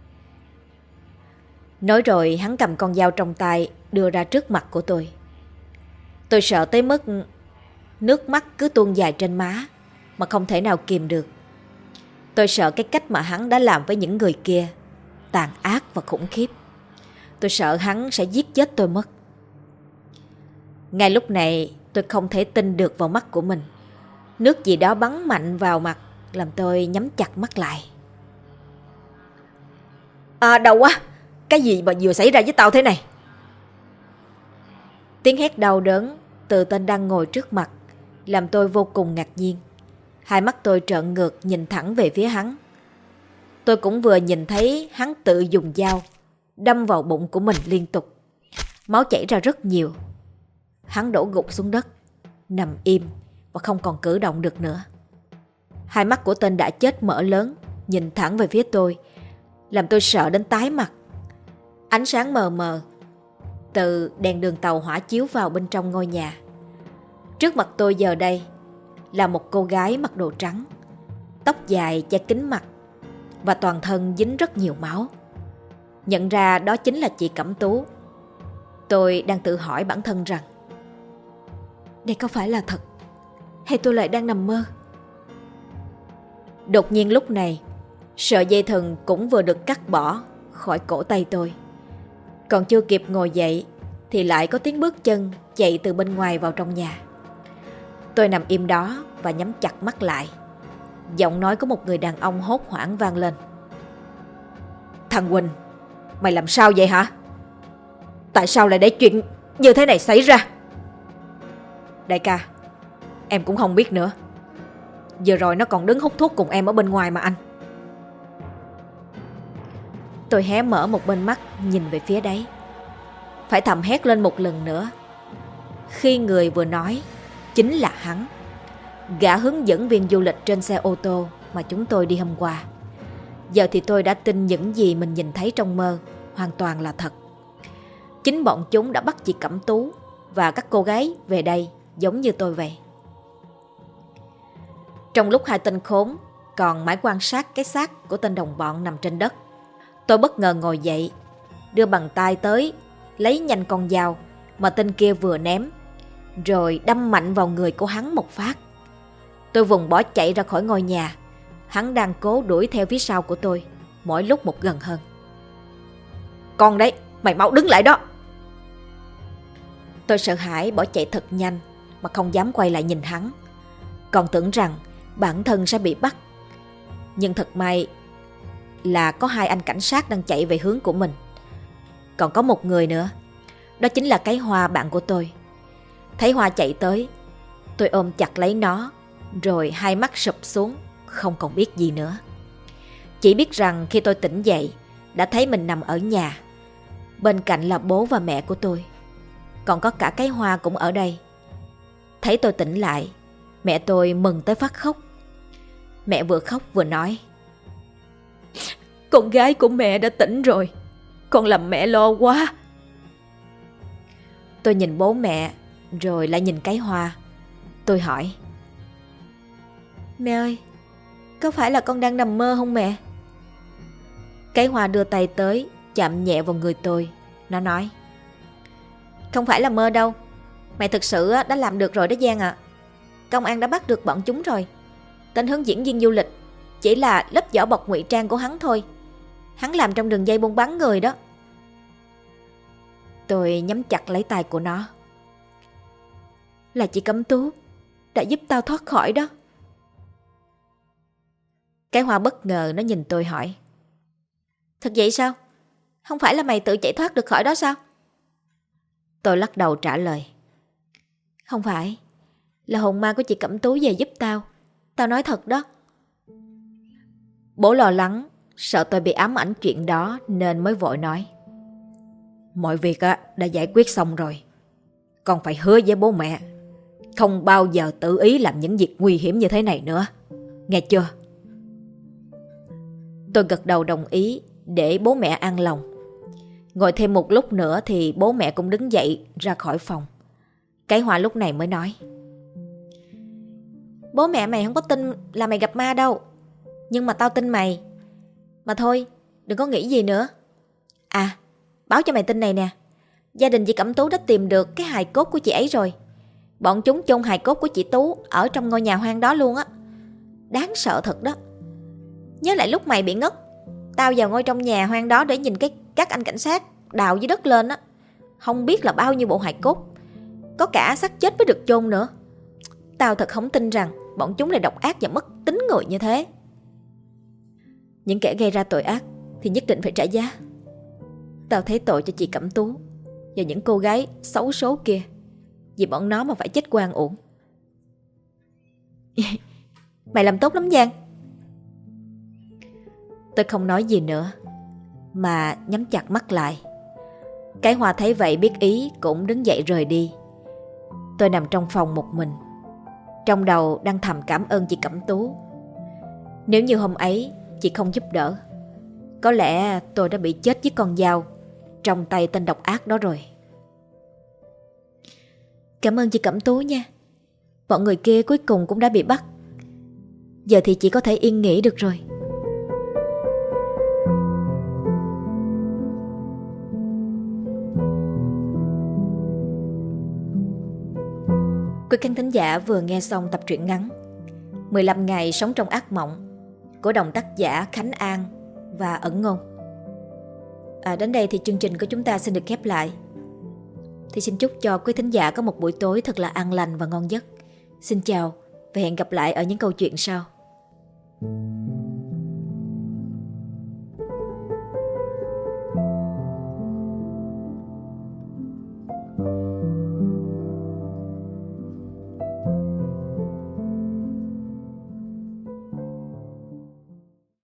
Nói rồi hắn cầm con dao trong tay đưa ra trước mặt của tôi. Tôi sợ tới mức nước mắt cứ tuôn dài trên má mà không thể nào kìm được. Tôi sợ cái cách mà hắn đã làm với những người kia tàn ác và khủng khiếp. Tôi sợ hắn sẽ giết chết tôi mất. Ngay lúc này tôi không thể tin được vào mắt của mình. Nước gì đó bắn mạnh vào mặt làm tôi nhắm chặt mắt lại. Đau quá, cái gì mà vừa xảy ra với tao thế này? Tiếng hét đau đớn từ tên đang ngồi trước mặt làm tôi vô cùng ngạc nhiên. Hai mắt tôi trợn ngược nhìn thẳng về phía hắn. Tôi cũng vừa nhìn thấy hắn tự dùng dao đâm vào bụng của mình liên tục. Máu chảy ra rất nhiều. Hắn đổ gục xuống đất, nằm im và không còn cử động được nữa. Hai mắt của tên đã chết mở lớn, nhìn thẳng về phía tôi, làm tôi sợ đến tái mặt. Ánh sáng mờ mờ từ đèn đường tàu hỏa chiếu vào bên trong ngôi nhà. Trước mặt tôi giờ đây là một cô gái mặc đồ trắng, tóc dài che kín mặt và toàn thân dính rất nhiều máu. Nhận ra đó chính là chị Cẩm Tú. Tôi đang tự hỏi bản thân rằng đây có phải là thật hay tôi lại đang nằm mơ? Đột nhiên lúc này, sợi dây thừng cũng vừa được cắt bỏ khỏi cổ tay tôi. Còn chưa kịp ngồi dậy thì lại có tiếng bước chân chạy từ bên ngoài vào trong nhà. Tôi nằm im đó và nhắm chặt mắt lại. Giọng nói của một người đàn ông hốt hoảng vang lên. Thằng Quỳnh, mày làm sao vậy hả? Tại sao lại để chuyện như thế này xảy ra? Đại ca, em cũng không biết nữa. Vừa rồi nó còn đứng hút thuốc cùng em ở bên ngoài mà anh. Tôi hé mở một bên mắt nhìn về phía đấy. Phải thầm hét lên một lần nữa khi người vừa nói chính là hắn, gã hướng dẫn viên du lịch trên xe ô tô mà chúng tôi đi hôm qua. Giờ thì tôi đã tin những gì mình nhìn thấy trong mơ hoàn toàn là thật. Chính bọn chúng đã bắt chị Cẩm Tú và các cô gái về đây giống như tôi vậy. Trong lúc hai tên khốn còn mãi quan sát cái xác của tên đồng bọn nằm trên đất, tôi bất ngờ ngồi dậy, đưa bàn tay tới lấy nhanh con dao mà tên kia vừa ném, rồi đâm mạnh vào người của hắn một phát. Tôi vùng bỏ chạy ra khỏi ngôi nhà. Hắn đang cố đuổi theo phía sau của tôi, mỗi lúc một gần hơn. Con đấy, mày mau đứng lại đó! Tôi sợ hãi bỏ chạy thật nhanh mà không dám quay lại nhìn hắn, còn tưởng rằng bản thân sẽ bị bắt. Nhưng thật may là có hai anh cảnh sát đang chạy về hướng của mình. Còn có một người nữa, đó chính là cái Hoa bạn của tôi. Thấy Hoa chạy tới, tôi ôm chặt lấy nó, rồi hai mắt sụp xuống, không còn biết gì nữa. Chỉ biết rằng khi tôi tỉnh dậy, đã thấy mình nằm ở nhà. Bên cạnh là bố và mẹ của tôi, còn có cả cái Hoa cũng ở đây. Thấy tôi tỉnh lại, mẹ tôi mừng tới phát khóc. Mẹ vừa khóc vừa nói: Con gái của mẹ đã tỉnh rồi, con làm mẹ lo quá. Tôi nhìn bố mẹ, rồi lại nhìn cái Hoa. Tôi hỏi: Mẹ ơi, có phải là con đang nằm mơ không mẹ? Cái Hoa đưa tay tới, chạm nhẹ vào người tôi. Nó nói: Không phải là mơ đâu, mày thực sự đã làm được rồi đó Giang ạ. Công an đã bắt được bọn chúng rồi. Tên hướng dẫn viên du lịch chỉ là lớp vỏ bọc ngụy trang của hắn thôi. Hắn làm trong đường dây buôn bán người đó. Tôi nhắm chặt lấy tay của nó. Là chị Cẩm Tú đã giúp tao thoát khỏi đó. Cái Hoa bất ngờ, nó nhìn tôi hỏi: Thật vậy sao? Không phải là mày tự chạy thoát được khỏi đó sao? Tôi lắc đầu trả lời: Không phải, là hồn ma của chị Cẩm Tú về giúp tao. Tao nói thật đó. Bố lo lắng, sợ tôi bị ám ảnh chuyện đó nên mới vội nói: Mọi việc đã giải quyết xong rồi. Con phải hứa với bố mẹ không bao giờ tự ý làm những việc nguy hiểm như thế này nữa, nghe chưa? Tôi gật đầu đồng ý để bố mẹ an lòng. Ngồi thêm một lúc nữa thì bố mẹ cũng đứng dậy ra khỏi phòng. Cái Hoa lúc này mới nói: Bố mẹ mày không có tin là mày gặp ma đâu, nhưng mà tao tin mày. Mà thôi, đừng có nghĩ gì nữa. À, báo cho mày tin này nè. Gia đình chị Cẩm Tú đã tìm được cái hài cốt của chị ấy rồi. Bọn chúng chôn hài cốt của chị Tú ở trong ngôi nhà hoang đó luôn á. Đáng sợ thật đó. Nhớ lại lúc mày bị ngất, tao vào ngôi trong nhà hoang đó để nhìn các anh cảnh sát đào dưới đất lên á. Không biết là bao nhiêu bộ hài cốt, có cả xác chết mới được chôn nữa. Tao thật không tin rằng bọn chúng lại độc ác và mất tính người như thế. Những kẻ gây ra tội ác thì nhất định phải trả giá. Tao thấy tội cho chị Cẩm Tú và những cô gái xấu số kia, vì bọn nó mà phải chết oan uổng. Mày làm tốt lắm Giang. Tôi không nói gì nữa mà nhắm chặt mắt lại. Cái Hoa thấy vậy biết ý cũng đứng dậy rời đi. Tôi nằm trong phòng một mình, trong đầu đang thầm cảm ơn chị Cẩm Tú. Nếu như hôm ấy chị không giúp đỡ, có lẽ tôi đã bị chết với con dao trong tay tên độc ác đó rồi. Cảm ơn chị Cẩm Tú nha. Bọn người kia cuối cùng cũng đã bị bắt. Giờ thì chị có thể yên nghỉ được rồi. Quý khán thính giả vừa nghe xong tập truyện ngắn 15 ngày sống trong ác mộng của đồng tác giả Khánh An và Ẩn Ngôn. Đến đây thì chương trình của chúng ta xin được khép lại. Thì xin chúc cho quý thính giả có một buổi tối thật là an lành và ngon giấc. Xin chào và hẹn gặp lại ở những câu chuyện sau.